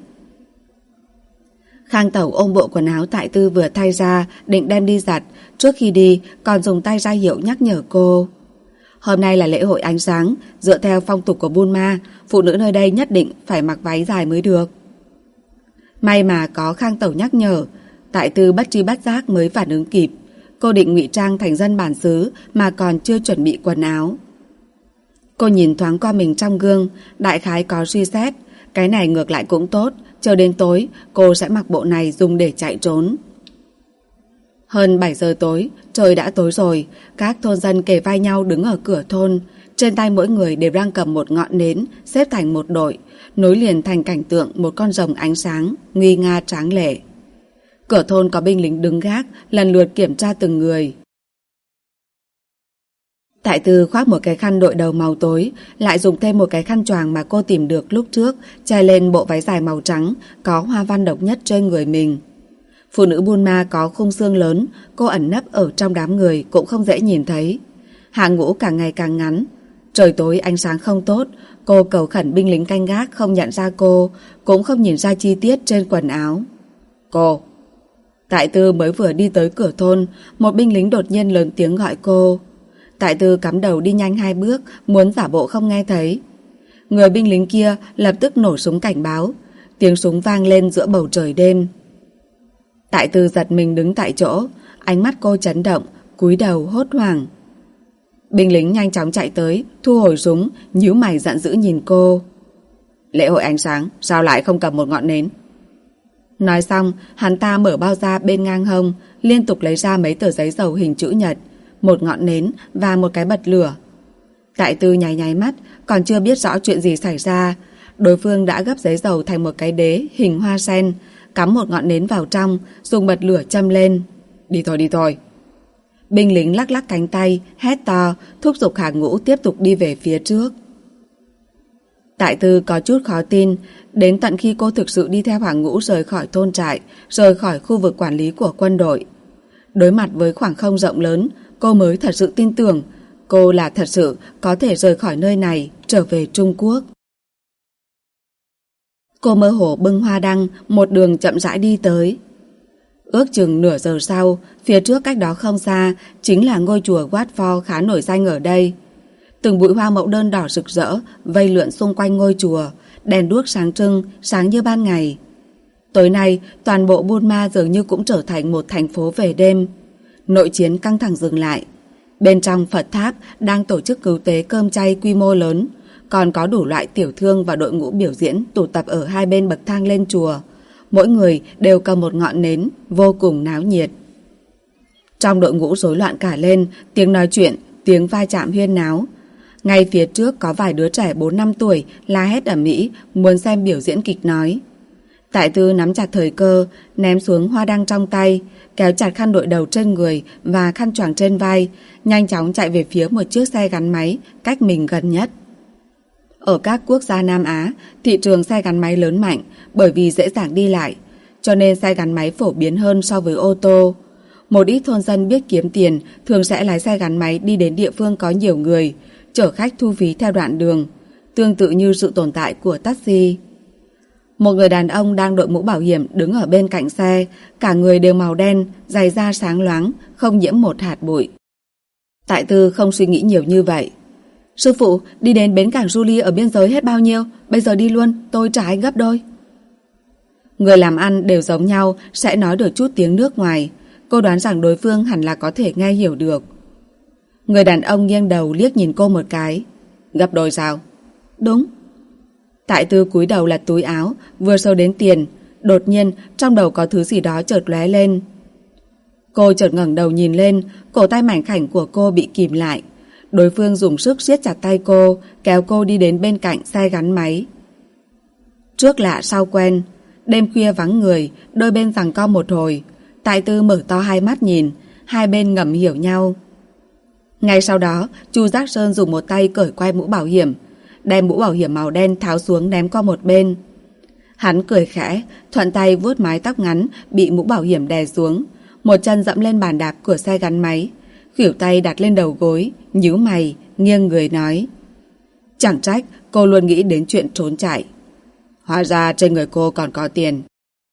Khang Tẩu ôm bộ quần áo Tại Tư vừa thay ra, định đem đi giặt. Trước khi đi, còn dùng tay ra hiệu nhắc nhở cô. Hôm nay là lễ hội ánh sáng, dựa theo phong tục của Buôn Ma, phụ nữ nơi đây nhất định phải mặc váy dài mới được. May mà có Khang Tẩu nhắc nhở, Tại Tư bất tri bất giác mới phản ứng kịp. Cô định ngụy trang thành dân bản xứ mà còn chưa chuẩn bị quần áo. Cô nhìn thoáng qua mình trong gương, đại khái có suy xét, cái này ngược lại cũng tốt, chờ đến tối cô sẽ mặc bộ này dùng để chạy trốn. Hơn 7 giờ tối, trời đã tối rồi, các thôn dân kề vai nhau đứng ở cửa thôn, trên tay mỗi người đều đang cầm một ngọn nến, xếp thành một đội, nối liền thành cảnh tượng một con rồng ánh sáng, nguy nga tráng lệ. Cửa thôn có binh lính đứng gác, lần lượt kiểm tra từng người. Tại Tư khoác một cái khăn đội đầu màu tối, lại dùng thêm một cái khăn choàng mà cô tìm được lúc trước, che lên bộ váy dài màu trắng, có hoa văn độc nhất trên người mình. Phụ nữ Buôn Ma có khung xương lớn, cô ẩn nấp ở trong đám người cũng không dễ nhìn thấy. Hàng ngũ càng ngày càng ngắn. Trời tối ánh sáng không tốt, cô cầu khẩn binh lính canh gác không nhận ra cô, cũng không nhìn ra chi tiết trên quần áo. Cô! Tại Tư mới vừa đi tới cửa thôn, một binh lính đột nhiên lớn tiếng gọi cô. Tại Tư cắm đầu đi nhanh 2 bước, muốn giả bộ không nghe thấy. Người binh lính kia lập tức nổ súng cảnh báo, tiếng súng vang lên giữa bầu trời đêm. Tại Tư giật mình đứng tại chỗ, ánh mắt cô chấn động, cúi đầu hốt hoảng. Binh lính nhanh chóng chạy tới, thu hồi súng, nhíu mày giận dữ nhìn cô. Lễ hội ánh sáng, sao lại không cầm một ngọn nến? Nói xong, hắn ta mở bao da bên ngang hông, liên tục lấy ra mấy tờ giấy dầu hình chữ nhật, một ngọn nến và một cái bật lửa. Tại Tư nháy nháy mắt, còn chưa biết rõ chuyện gì xảy ra. Đối phương đã gấp giấy dầu thành một cái đế hình hoa sen, cắm một ngọn nến vào trong, dùng bật lửa châm lên. Đi thôi, đi thôi. Binh lính lắc lắc cánh tay, hét to, thúc giục hàng ngũ tiếp tục đi về phía trước. Tại Tư có chút khó tin, đến tận khi cô thực sự đi theo hàng ngũ rời khỏi thôn trại, rời khỏi khu vực quản lý của quân đội. Đối mặt với khoảng không rộng lớn, cô mới thật sự tin tưởng, cô là thật sự có thể rời khỏi nơi này, trở về Trung Quốc. Cô mơ hồ bưng hoa đăng, một đường chậm rãi đi tới. Ước chừng nửa giờ sau, phía trước cách đó không xa chính là ngôi chùa Watford khá nổi danh ở đây. Từng bụi hoa mẫu đơn đỏ rực rỡ vây lượn xung quanh ngôi chùa, đèn đuốc sáng trưng, sáng như ban ngày. Tối nay, toàn bộ Burma dường như cũng trở thành một thành phố về đêm. Nội chiến căng thẳng dừng lại. Bên trong Phật tháp đang tổ chức cứu tế cơm chay quy mô lớn, còn có đủ loại tiểu thương và đội ngũ biểu diễn tụ tập ở hai bên bậc thang lên chùa. Mỗi người đều cầm một ngọn nến, vô cùng náo nhiệt. Trong đội ngũ rối loạn cả lên, tiếng nói chuyện, tiếng va chạm huyên náo. Ngay phía trước có vài đứa trẻ 4-5 tuổi la hét ầm ĩ muốn xem biểu diễn kịch nói. Tại Tư nắm chặt thời cơ, ném xuống hoa đăng trong tay, kéo chặt khăn đội đầu trên người và khăn choàng trên vai, nhanh chóng chạy về phía một chiếc xe gắn máy cách mình gần nhất. Ở các quốc gia Nam Á, thị trường xe gắn máy lớn mạnh bởi vì dễ dàng đi lại, cho nên xe gắn máy phổ biến hơn so với ô tô. Một ít thôn dân biết kiếm tiền thường sẽ lái xe gắn máy đi đến địa phương có nhiều người, chở khách thu phí theo đoạn đường, tương tự như sự tồn tại của taxi. Một người đàn ông đang đội mũ bảo hiểm đứng ở bên cạnh xe, cả người đều màu đen, giày da sáng loáng, không nhiễm một hạt bụi. Tại Tư không suy nghĩ nhiều như vậy. Sư phụ, đi đến bến cảng Julie ở biên giới hết bao nhiêu? Bây giờ đi luôn, tôi trả anh gấp đôi. Người làm ăn đều giống nhau, sẽ nói được chút tiếng nước ngoài. Cô đoán rằng đối phương hẳn là có thể nghe hiểu được. Người đàn ông nghiêng đầu liếc nhìn cô một cái. Gấp đôi sao? Đúng. Tại Tư cúi đầu lật túi áo, vừa sâu đến tiền. Đột nhiên, trong đầu có thứ gì đó chợt lóe lên. Cô chợt ngẩng đầu nhìn lên, cổ tay mảnh khảnh của cô bị kìm lại. Đối phương dùng sức siết chặt tay cô, kéo cô đi đến bên cạnh xe gắn máy. Trước lạ sau quen, đêm khuya vắng người, đôi bên giằng co một hồi. Tại Tư mở to hai mắt nhìn, hai bên ngầm hiểu nhau. Ngay sau đó, Chu Giác Sơn dùng một tay cởi quai mũ bảo hiểm, đem mũ bảo hiểm màu đen tháo xuống ném qua một bên. Hắn cười khẽ, thuận tay vuốt mái tóc ngắn bị mũ bảo hiểm đè xuống, một chân dẫm lên bàn đạp của xe gắn máy, khuỷu tay đặt lên đầu gối, nhíu mày, nghiêng người nói. Chẳng trách cô luôn nghĩ đến chuyện trốn chạy. Hóa ra trên người cô còn có tiền.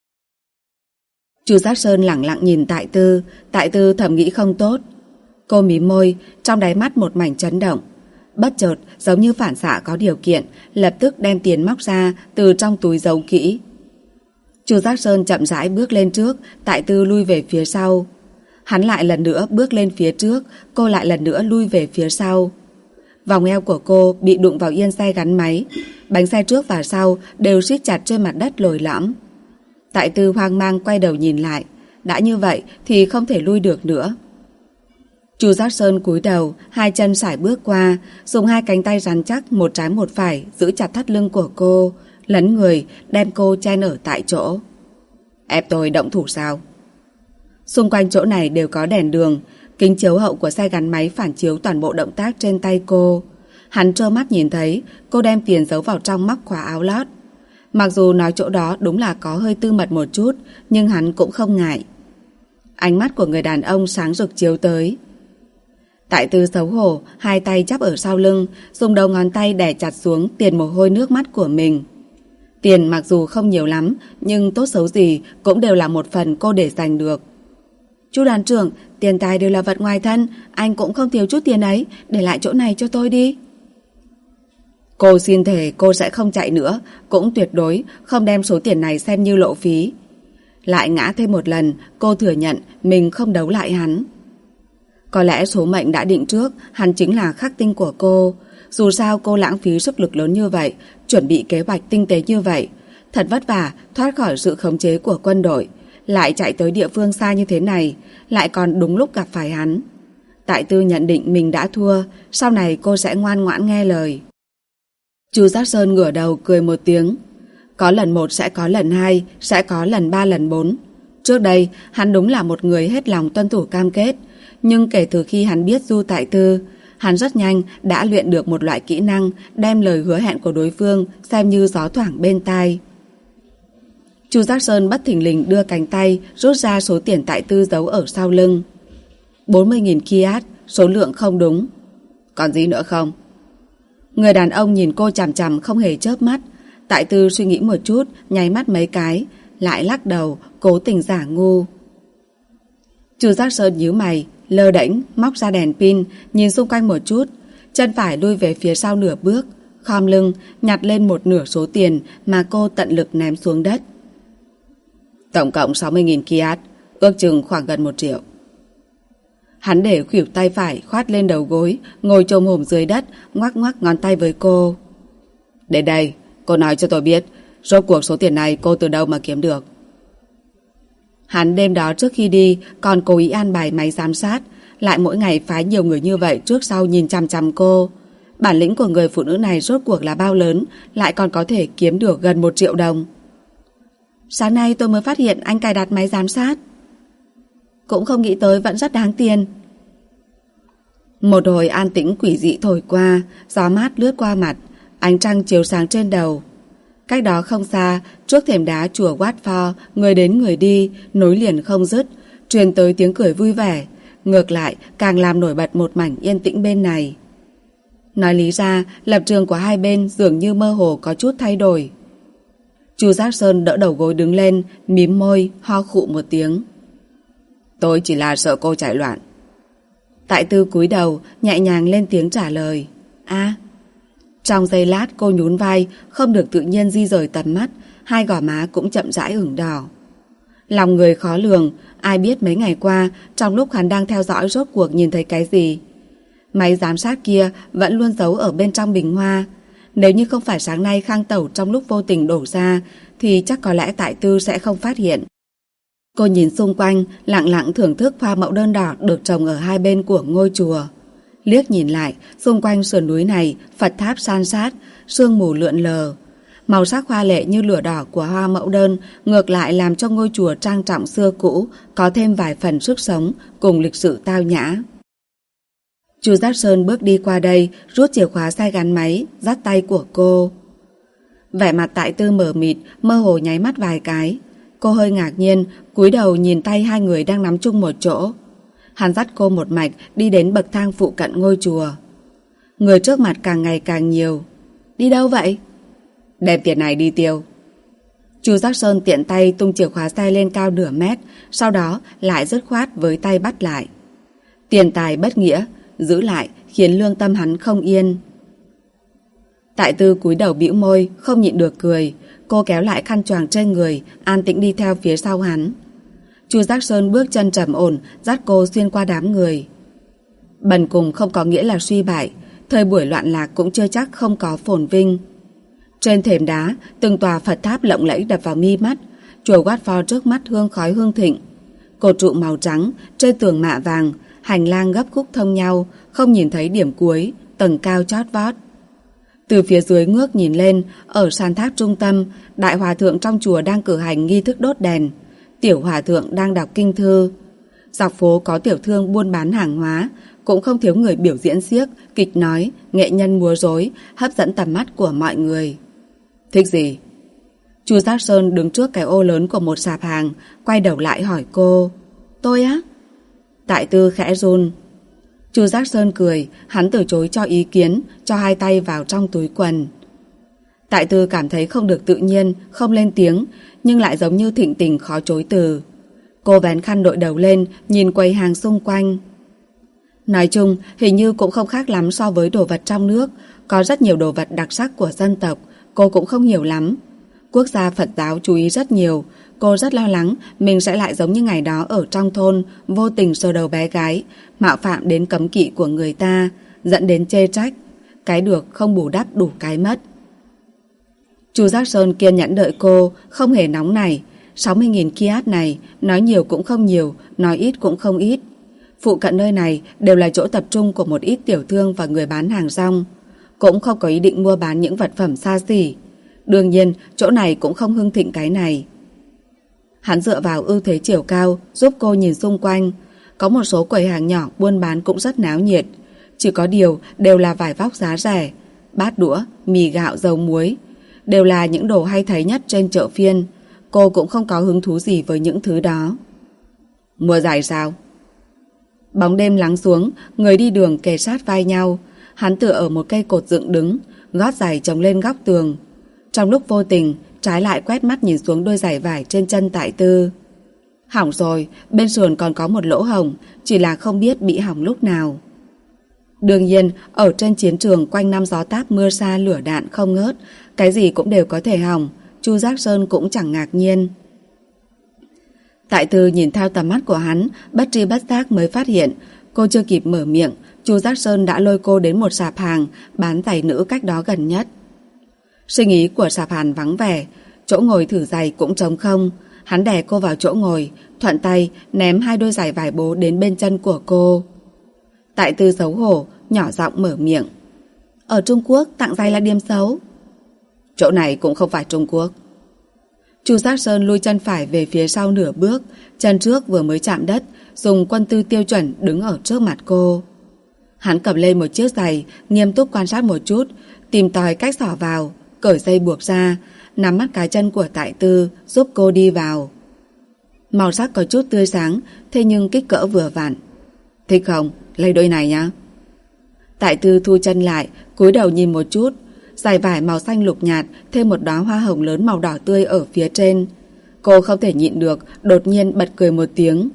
Chu Giác Sơn lẳng lặng nhìn Tại Tư thầm nghĩ không tốt. Cô mím môi, trong đáy mắt một mảnh chấn động. Bất chợt, giống như phản xạ có điều kiện, lập tức đem tiền móc ra từ trong túi giấu kỹ. Chu Giác Sơn chậm rãi bước lên trước, Tại Tư lui về phía sau. Hắn lại lần nữa bước lên phía trước, cô lại lần nữa lui về phía sau. Vòng eo của cô bị đụng vào yên xe gắn máy, bánh xe trước và sau đều siết chặt trên mặt đất lồi lõm. Tại Tư hoang mang quay đầu nhìn lại, đã như vậy thì không thể lui được nữa. Chu Giác Sơn cúi đầu, hai chân sải bước qua, dùng hai cánh tay rắn chắc một trái một phải giữ chặt thắt lưng của cô, lấn người đem cô chen ở tại chỗ. Ép tôi động thủ sao? Xung quanh chỗ này đều có đèn đường, kính chiếu hậu của xe gắn máy phản chiếu toàn bộ động tác trên tay cô. Hắn trơ mắt nhìn thấy cô đem tiền giấu vào trong móc khóa áo lót. Mặc dù nói chỗ đó đúng là có hơi tư mật một chút, nhưng hắn cũng không ngại. Ánh mắt của người đàn ông sáng rực chiếu tới. Tại Tư xấu hổ, hai tay chắp ở sau lưng, dùng đầu ngón tay đè chặt xuống tiền mồ hôi nước mắt của mình. Tiền mặc dù không nhiều lắm, nhưng tốt xấu gì cũng đều là một phần cô để giành được. Chu đoàn trưởng, tiền tài đều là vật ngoài thân, anh cũng không thiếu chút tiền ấy, để lại chỗ này cho tôi đi. Cô xin thề cô sẽ không chạy nữa, cũng tuyệt đối không đem số tiền này xem như lộ phí. Lại ngã thêm một lần, cô thừa nhận mình không đấu lại hắn. Có lẽ số mệnh đã định trước, hắn chính là khắc tinh của cô. Dù sao cô lãng phí sức lực lớn như vậy, chuẩn bị kế hoạch tinh tế như vậy, thật vất vả thoát khỏi sự khống chế của quân đội, lại chạy tới địa phương xa như thế này, lại còn đúng lúc gặp phải hắn. Tại Tư nhận định mình đã thua, sau này cô sẽ ngoan ngoãn nghe lời. Chu Giác Sơn ngửa đầu cười một tiếng. Có lần 1 sẽ có lần 2, sẽ có lần 3 lần 4. Trước đây hắn đúng là một người hết lòng tuân thủ cam kết, nhưng kể từ khi hắn biết Du Tại Tư, hắn rất nhanh đã luyện được một loại kỹ năng đem lời hứa hẹn của đối phương xem như gió thoảng bên tai. Chu Giác Sơn bất thình lình đưa cánh tay rút ra số tiền Tại Tư giấu ở sau lưng. 40.000 kyat, số lượng không đúng. Còn gì nữa không? Người đàn ông nhìn cô chằm chằm không hề chớp mắt. Tại Tư suy nghĩ một chút, nháy mắt mấy cái, lại lắc đầu, cố tình giả ngu. Chu Giác Sơn nhíu mày, lơ đễnh móc ra đèn pin, nhìn xung quanh một chút, chân phải lui về phía sau nửa bước, khom lưng nhặt lên một nửa số tiền mà cô tận lực ném xuống đất. Tổng cộng 60.000 kiat, ước chừng khoảng gần 1 triệu. Hắn để khuỷu tay phải khoát lên đầu gối, ngồi chồm hổm dưới đất, ngoắc ngoắc ngón tay với cô. Đến đây, cô nói cho tôi biết, rốt cuộc số tiền này cô từ đâu mà kiếm được. Hắn đêm đó trước khi đi còn cố ý an bài máy giám sát, lại mỗi ngày phái nhiều người như vậy trước sau nhìn chằm chằm cô. Bản lĩnh của người phụ nữ này rốt cuộc là bao lớn, lại còn có thể kiếm được gần 1 triệu đồng. Sáng nay tôi mới phát hiện anh cài đặt máy giám sát. Cũng không nghĩ tới vẫn rất đáng tiền. Một hồi an tĩnh quỷ dị thổi qua, gió mát lướt qua mặt, ánh trăng chiếu sáng trên đầu. Cách đó không xa, trước thềm đá chùa Watford, người đến người đi, nối liền không dứt, truyền tới tiếng cười vui vẻ. Ngược lại, càng làm nổi bật một mảnh yên tĩnh bên này. Nói lý ra, lập trường của hai bên dường như mơ hồ có chút thay đổi. Chu Giác Sơn đỡ đầu gối đứng lên, mím môi, ho khụ một tiếng. Tôi chỉ là sợ cô chạy loạn. Tại Tư cúi đầu, nhẹ nhàng lên tiếng trả lời. Trong giây lát cô nhún vai, không được tự nhiên di rời tầm mắt, hai gò má cũng chậm rãi ửng đỏ. Lòng người khó lường, ai biết mấy ngày qua, trong lúc hắn đang theo dõi rốt cuộc nhìn thấy cái gì. Máy giám sát kia vẫn luôn giấu ở bên trong bình hoa. Nếu như không phải sáng nay Khang Tẩu trong lúc vô tình đổ ra, thì chắc có lẽ Tại Tư sẽ không phát hiện. Cô nhìn xung quanh, lặng lặng thưởng thức hoa mẫu đơn đỏ được trồng ở hai bên của ngôi chùa. Liếc nhìn lại, xung quanh sườn núi này, Phật tháp san sát, sương mù lượn lờ. Màu sắc hoa lệ như lửa đỏ của hoa mẫu đơn ngược lại làm cho ngôi chùa trang trọng xưa cũ có thêm vài phần sức sống cùng lịch sự tao nhã. Chu Giác Sơn bước đi qua đây, rút chìa khóa xe gắn máy, dắt tay của cô. Vẻ mặt Tại Tư mờ mịt, mơ hồ nháy mắt vài cái. Cô hơi ngạc nhiên, cúi đầu nhìn tay hai người đang nắm chung một chỗ. Hắn dắt cô một mạch đi đến bậc thang phụ cận ngôi chùa. Người trước mặt càng ngày càng nhiều. Đi đâu vậy? Đem tiền này đi tiêu. Chu Giác Sơn tiện tay tung chìa khóa xe lên cao nửa mét, sau đó lại dứt khoát với tay bắt lại. Tiền tài bất nghĩa, giữ lại khiến lương tâm hắn không yên. Tại Tư cúi đầu bĩu môi, không nhịn được cười. Cô kéo lại khăn choàng trên người, an tĩnh đi theo phía sau hắn. Chu Giác Sơn bước chân trầm ổn, dắt cô xuyên qua đám người. Bần cùng không có nghĩa là suy bại, thời buổi loạn lạc cũng chưa chắc không có phồn vinh. Trên thềm đá, từng tòa Phật tháp lộng lẫy đập vào mi mắt, chùa Watford trước mắt hương khói hương thịnh. Cột trụ màu trắng, trên tường mạ vàng, hành lang gấp khúc thông nhau, không nhìn thấy điểm cuối, tầng cao chót vót. Từ phía dưới ngước nhìn lên, ở sàn tháp trung tâm, đại hòa thượng trong chùa đang cử hành nghi thức đốt đèn, tiểu hòa thượng đang đọc kinh thư. Dọc phố có tiểu thương buôn bán hàng hóa, cũng không thiếu người biểu diễn xiếc, kịch nói, nghệ nhân múa rối, hấp dẫn tầm mắt của mọi người. Thích gì? Chu Giác Sơn đứng trước cái ô lớn của một sạp hàng, quay đầu lại hỏi cô. Tôi á? Tại Tư khẽ run. Chu Giác Sơn cười, hắn từ chối cho ý kiến, cho hai tay vào trong túi quần. Tại Tư cảm thấy không được tự nhiên, không lên tiếng, nhưng lại giống như thịnh tình khó chối từ. Cô vén khăn đội đầu lên, nhìn quầy hàng xung quanh. Nói chung, hình như cũng không khác lắm so với đồ vật trong nước, có rất nhiều đồ vật đặc sắc của dân tộc, cô cũng không hiểu lắm. Quốc gia Phật giáo chú ý rất nhiều, cô rất lo lắng mình sẽ lại giống như ngày đó ở trong thôn, vô tình sờ đầu bé gái, mạo phạm đến cấm kỵ của người ta, dẫn đến chê trách. Cái được không bù đắp đủ cái mất. Chu Giác Sơn kiên nhẫn đợi cô, không hề nóng nảy. 60.000 kiat này, nói nhiều cũng không nhiều, nói ít cũng không ít. Phụ cận nơi này đều là chỗ tập trung của một ít tiểu thương và người bán hàng rong, cũng không có ý định mua bán những vật phẩm xa xỉ. Đương nhiên, chỗ này cũng không hưng thịnh cái này. Hắn dựa vào ưu thế chiều cao, giúp cô nhìn xung quanh. Có một số quầy hàng nhỏ buôn bán cũng rất náo nhiệt. Chỉ có điều đều là vải vóc giá rẻ, bát đũa, mì gạo, dầu muối, đều là những đồ hay thấy nhất trên chợ phiên. Cô cũng không có hứng thú gì với những thứ đó. Mua giày sao? Bóng đêm lắng xuống, người đi đường kề sát vai nhau. Hắn tựa ở một cây cột dựng đứng, gót giày chống lên góc tường. Trong lúc vô tình, trái lại quét mắt nhìn xuống đôi giày vải trên chân Tại Tư. Hỏng rồi, bên sườn còn có một lỗ hổng, chỉ là không biết bị hỏng lúc nào. Đương nhiên, ở trên chiến trường quanh năm gió táp mưa sa lửa đạn không ngớt, cái gì cũng đều có thể hỏng, Chu Giác Sơn cũng chẳng ngạc nhiên. Tại Tư nhìn theo tầm mắt của hắn, bất tri bất giác mới phát hiện, cô chưa kịp mở miệng, Chu Giác Sơn đã lôi cô đến một sạp hàng bán giày nữ cách đó gần nhất. Sinh ý của sạp hàng vắng vẻ, chỗ ngồi thử giày cũng trống không. Hắn đè cô vào chỗ ngồi, thuận tay ném 2 đôi giày vải bố đến bên chân của cô. Tại Tư xấu hổ, nhỏ giọng mở miệng. Ở Trung Quốc tặng giày là điểm xấu. Chỗ này cũng không phải Trung Quốc. Chu Giác Sơn lui chân phải về phía sau nửa bước, chân trước vừa mới chạm đất, dùng quân tư tiêu chuẩn đứng ở trước mặt cô. Hắn cầm lên một chiếc giày, nghiêm túc quan sát một chút, tìm tòi cách xỏ vào, cởi dây buộc ra, nắm mắt cái chân của Tại Tư giúp cô đi vào. Màu sắc có chút tươi sáng, thế nhưng kích cỡ vừa vặn. Thích không? Lấy đôi này nhá. Tại Tư thu chân lại, cúi đầu nhìn một chút, giày vải màu xanh lục nhạt thêm một đóa hoa hồng lớn màu đỏ tươi ở phía trên. Cô không thể nhịn được, đột nhiên bật cười một tiếng.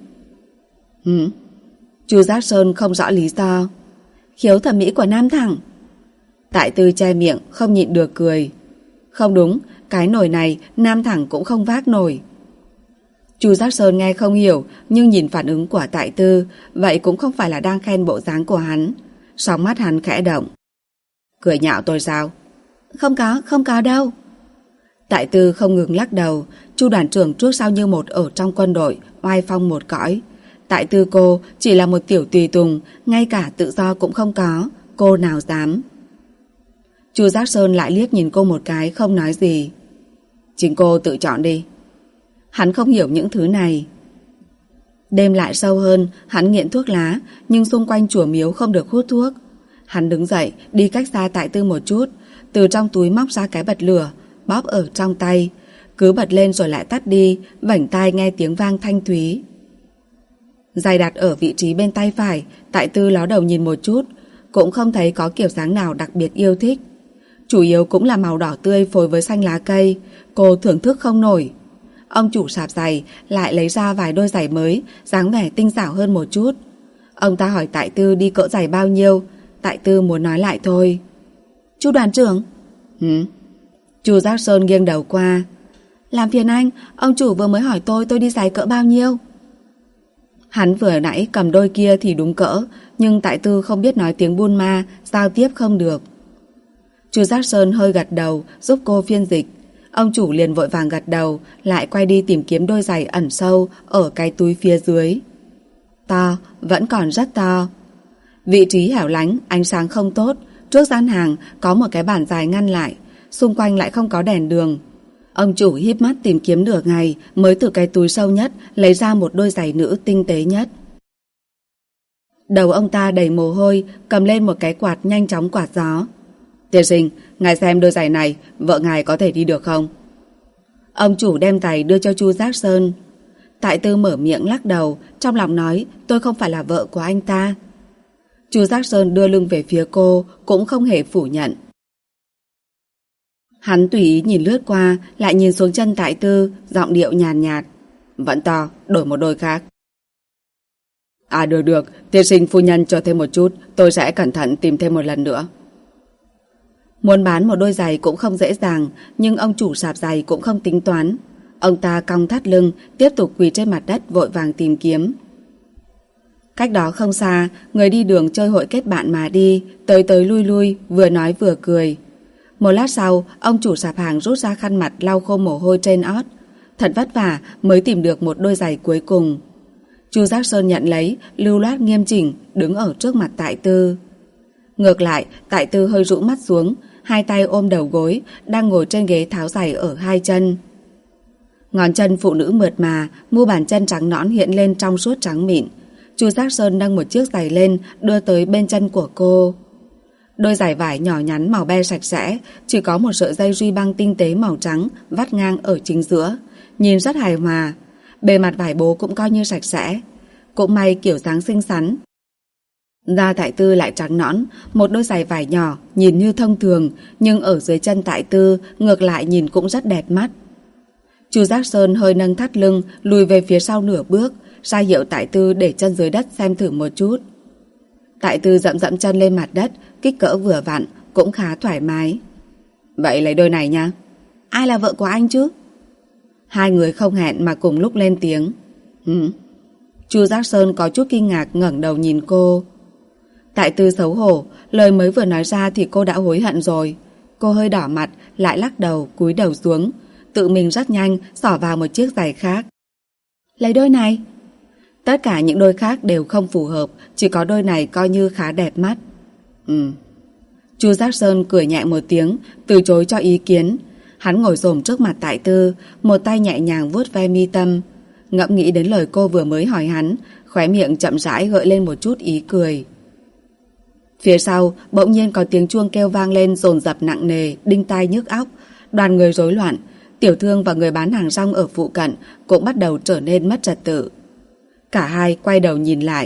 Chu Giác Sơn không rõ lý do. Khiếu thẩm mỹ của nam thẳng. Tại Tư che miệng, không nhịn được cười. Không đúng, cái nồi này nam thẳng cũng không vác nổi. Chu Giác Sơn nghe không hiểu, nhưng nhìn phản ứng của Tại Tư, vậy cũng không phải là đang khen bộ dáng của hắn. Sóng mắt hắn khẽ động. Cười nhạo tôi sao? Không có đâu. Tại Tư không ngừng lắc đầu. Chu đoàn trưởng trước sau như một ở trong quân đội, oai phong một cõi. Tại Tư cô chỉ là một tiểu tùy tùng, ngay cả tự do cũng không có, cô nào dám. Chu Giác Sơn lại liếc nhìn cô một cái, không nói gì. Chính cô tự chọn đi. Hắn không hiểu những thứ này. Đêm lại sâu hơn, hắn nghiện thuốc lá, nhưng xung quanh chùa miếu không được hút thuốc. Hắn đứng dậy, đi cách xa Tại Tư một chút, từ trong túi móc ra cái bật lửa, bóp ở trong tay, cứ bật lên rồi lại tắt đi, vảnh tai nghe tiếng vang thanh thúy. Giày đặt ở vị trí bên tay phải, Tại Tư ló đầu nhìn một chút, cũng không thấy có kiểu dáng nào đặc biệt yêu thích. Chủ yếu cũng là màu đỏ tươi phối với xanh lá cây, cô thưởng thức không nổi. Ông chủ sạp giày lại lấy ra vài đôi giày mới, dáng vẻ tinh xảo hơn một chút. Ông ta hỏi Tại Tư đi cỡ giày bao nhiêu, Tại Tư muốn nói lại thôi. Chu đoàn trưởng. Chu Giác Sơn nghiêng đầu qua. Làm phiền anh, ông chủ vừa mới hỏi tôi đi giày cỡ bao nhiêu. Hắn vừa nãy cầm đôi kia thì đúng cỡ, nhưng Tại Tư không biết nói tiếng Buôn Ma, giao tiếp không được. Chu Giác Sơn hơi gật đầu, giúp cô phiên dịch. Ông chủ liền vội vàng gật đầu, lại quay đi tìm kiếm đôi giày ẩn sâu ở cái túi phía dưới. To, vẫn còn rất to. Vị trí hẻo lánh, ánh sáng không tốt, trước gian hàng có một cái bàn dài ngăn lại, xung quanh lại không có đèn đường. Ông chủ híp mắt tìm kiếm nửa ngày mới từ cái túi sâu nhất lấy ra một đôi giày nữ tinh tế nhất. Đầu ông ta đầy mồ hôi, cầm lên một cái quạt nhanh chóng quạt gió. Tiên sinh, ngài xem đôi giày này, vợ ngài có thể đi được không? Ông chủ đem giày đưa cho Chu Giác Sơn. Tại Tư mở miệng lắc đầu, trong lòng nói tôi không phải là vợ của anh ta. Chu Giác Sơn đưa lưng về phía cô, cũng không hề phủ nhận. Hắn tùy ý nhìn lướt qua, lại nhìn xuống chân Tại Tư, giọng điệu nhàn nhạt. Vẫn to, đổi một đôi khác. À được, tiên sinh phu nhân cho thêm một chút, tôi sẽ cẩn thận tìm thêm một lần nữa. Muốn bán một đôi giày cũng không dễ dàng, nhưng ông chủ sạp giày cũng không tính toán. Ông ta cong thắt lưng, tiếp tục quỳ trên mặt đất vội vàng tìm kiếm. Cách đó không xa, người đi đường chơi hội kết bạn mà đi, tới tới lui lui, vừa nói vừa cười. Một lát sau, ông chủ sạp hàng rút ra khăn mặt lau khô mồ hôi trên ót. Thật vất vả mới tìm được một đôi giày cuối cùng. Chu Giác Sơn nhận lấy, lưu loát nghiêm chỉnh, đứng ở trước mặt Tại Tư. Ngược lại, Tại Tư hơi rũ mắt xuống, hai tay ôm đầu gối, đang ngồi trên ghế tháo giày ở hai chân. Ngón chân phụ nữ mượt mà, mu bàn chân trắng nõn hiện lên trong suốt trắng mịn. Chu Giác Sơn nâng một chiếc giày lên, đưa tới bên chân của cô. Đôi giày vải nhỏ nhắn màu be sạch sẽ, chỉ có một sợi dây ruy băng tinh tế màu trắng vắt ngang ở chính giữa, nhìn rất hài hòa. Bề mặt vải bố cũng coi như sạch sẽ. Cũng may kiểu dáng xinh xắn. Da Tại Tư lại trắng nõn, một đôi giày vải nhỏ nhìn như thông thường, nhưng ở dưới chân Tại Tư ngược lại nhìn cũng rất đẹp mắt. Chu Giác Sơn hơi nâng thắt lưng, lùi về phía sau nửa bước, ra hiệu Tại Tư để chân dưới đất xem thử một chút. Tại Tư dậm dậm chân lên mặt đất, kích cỡ vừa vặn, cũng khá thoải mái. Vậy lấy đôi này nha. Ai là vợ của anh chứ? Hai người không hẹn mà cùng lúc lên tiếng. Chu Giác Sơn có chút kinh ngạc ngẩng đầu nhìn cô. Tại Tư xấu hổ, lời mới vừa nói ra thì cô đã hối hận rồi. Cô hơi đỏ mặt, lại lắc đầu, cúi đầu xuống, tự mình rất nhanh xỏ vào một chiếc giày khác. Lấy đôi này. Tất cả những đôi khác đều không phù hợp, chỉ có đôi này coi như khá đẹp mắt. Chu Giác Sơn cười nhẹ một tiếng, từ chối cho ý kiến. Hắn ngồi xổm trước mặt Tại Tư, một tay nhẹ nhàng vuốt ve mi tâm. Ngẫm nghĩ đến lời cô vừa mới hỏi hắn, khóe miệng chậm rãi gợi lên một chút ý cười. Phía sau bỗng nhiên có tiếng chuông kêu vang lên dồn dập nặng nề, đinh tai nhức óc. Đoàn người rối loạn, tiểu thương và người bán hàng rong ở phụ cận cũng bắt đầu trở nên mất trật tự. Cả hai quay đầu nhìn lại.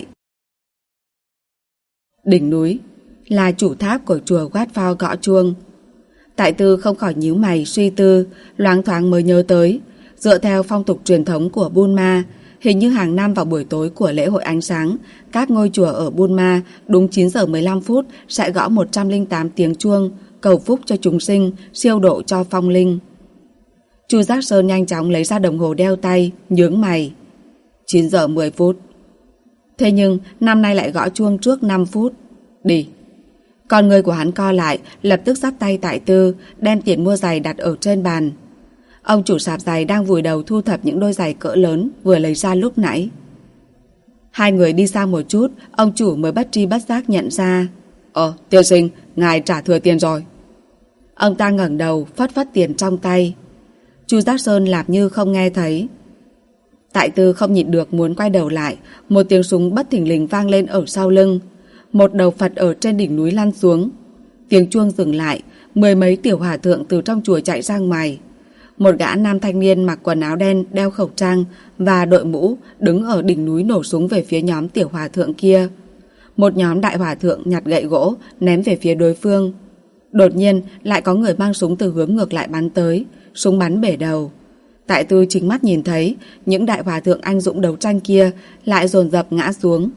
Đỉnh núi là chủ tháp của chùa Wat Phao gõ chuông. Tại Tư không khỏi nhíu mày suy tư, loáng thoáng mới nhớ tới, dựa theo phong tục truyền thống của Bunma, hình như hàng năm vào buổi tối của lễ hội ánh sáng, các ngôi chùa ở Bunma đúng 9 giờ 15 phút sẽ gõ 108 tiếng chuông, cầu phúc cho chúng sinh, siêu độ cho phong linh. Chu Giác Sơn nhanh chóng lấy ra đồng hồ đeo tay, nhướng mày. 9 giờ 10 phút. Thế nhưng năm nay lại gõ chuông trước 5 phút. Đi. Con người của hắn co lại, lập tức dắt tay Tại Tư, đem tiền mua giày đặt ở trên bàn. Ông chủ sạp giày đang vùi đầu thu thập những đôi giày cỡ lớn vừa lấy ra lúc nãy. Hai người đi xa một chút, ông chủ mới bất tri bất giác nhận ra. Tiên sinh, ngài trả thừa tiền rồi. Ông ta ngẩng đầu, phất phất tiền trong tay. Chu Giác Sơn làm như không nghe thấy. Tại Tư không nhịn được muốn quay đầu lại, một tiếng súng bất thình lình vang lên ở sau lưng. Một đầu Phật ở trên đỉnh núi lăn xuống. Tiếng chuông dừng lại, 10 mấy tiểu hòa thượng từ trong chùa chạy ra ngoài. Một gã nam thanh niên mặc quần áo đen, đeo khẩu trang và đội mũ đứng ở đỉnh núi nổ súng về phía nhóm tiểu hòa thượng kia. Một nhóm đại hòa thượng nhặt gậy gỗ ném về phía đối phương. Đột nhiên lại có người mang súng từ hướng ngược lại bắn tới, súng bắn bể đầu. Tại Tư chính mắt nhìn thấy những đại hòa thượng anh dũng đấu tranh kia lại dồn dập ngã xuống.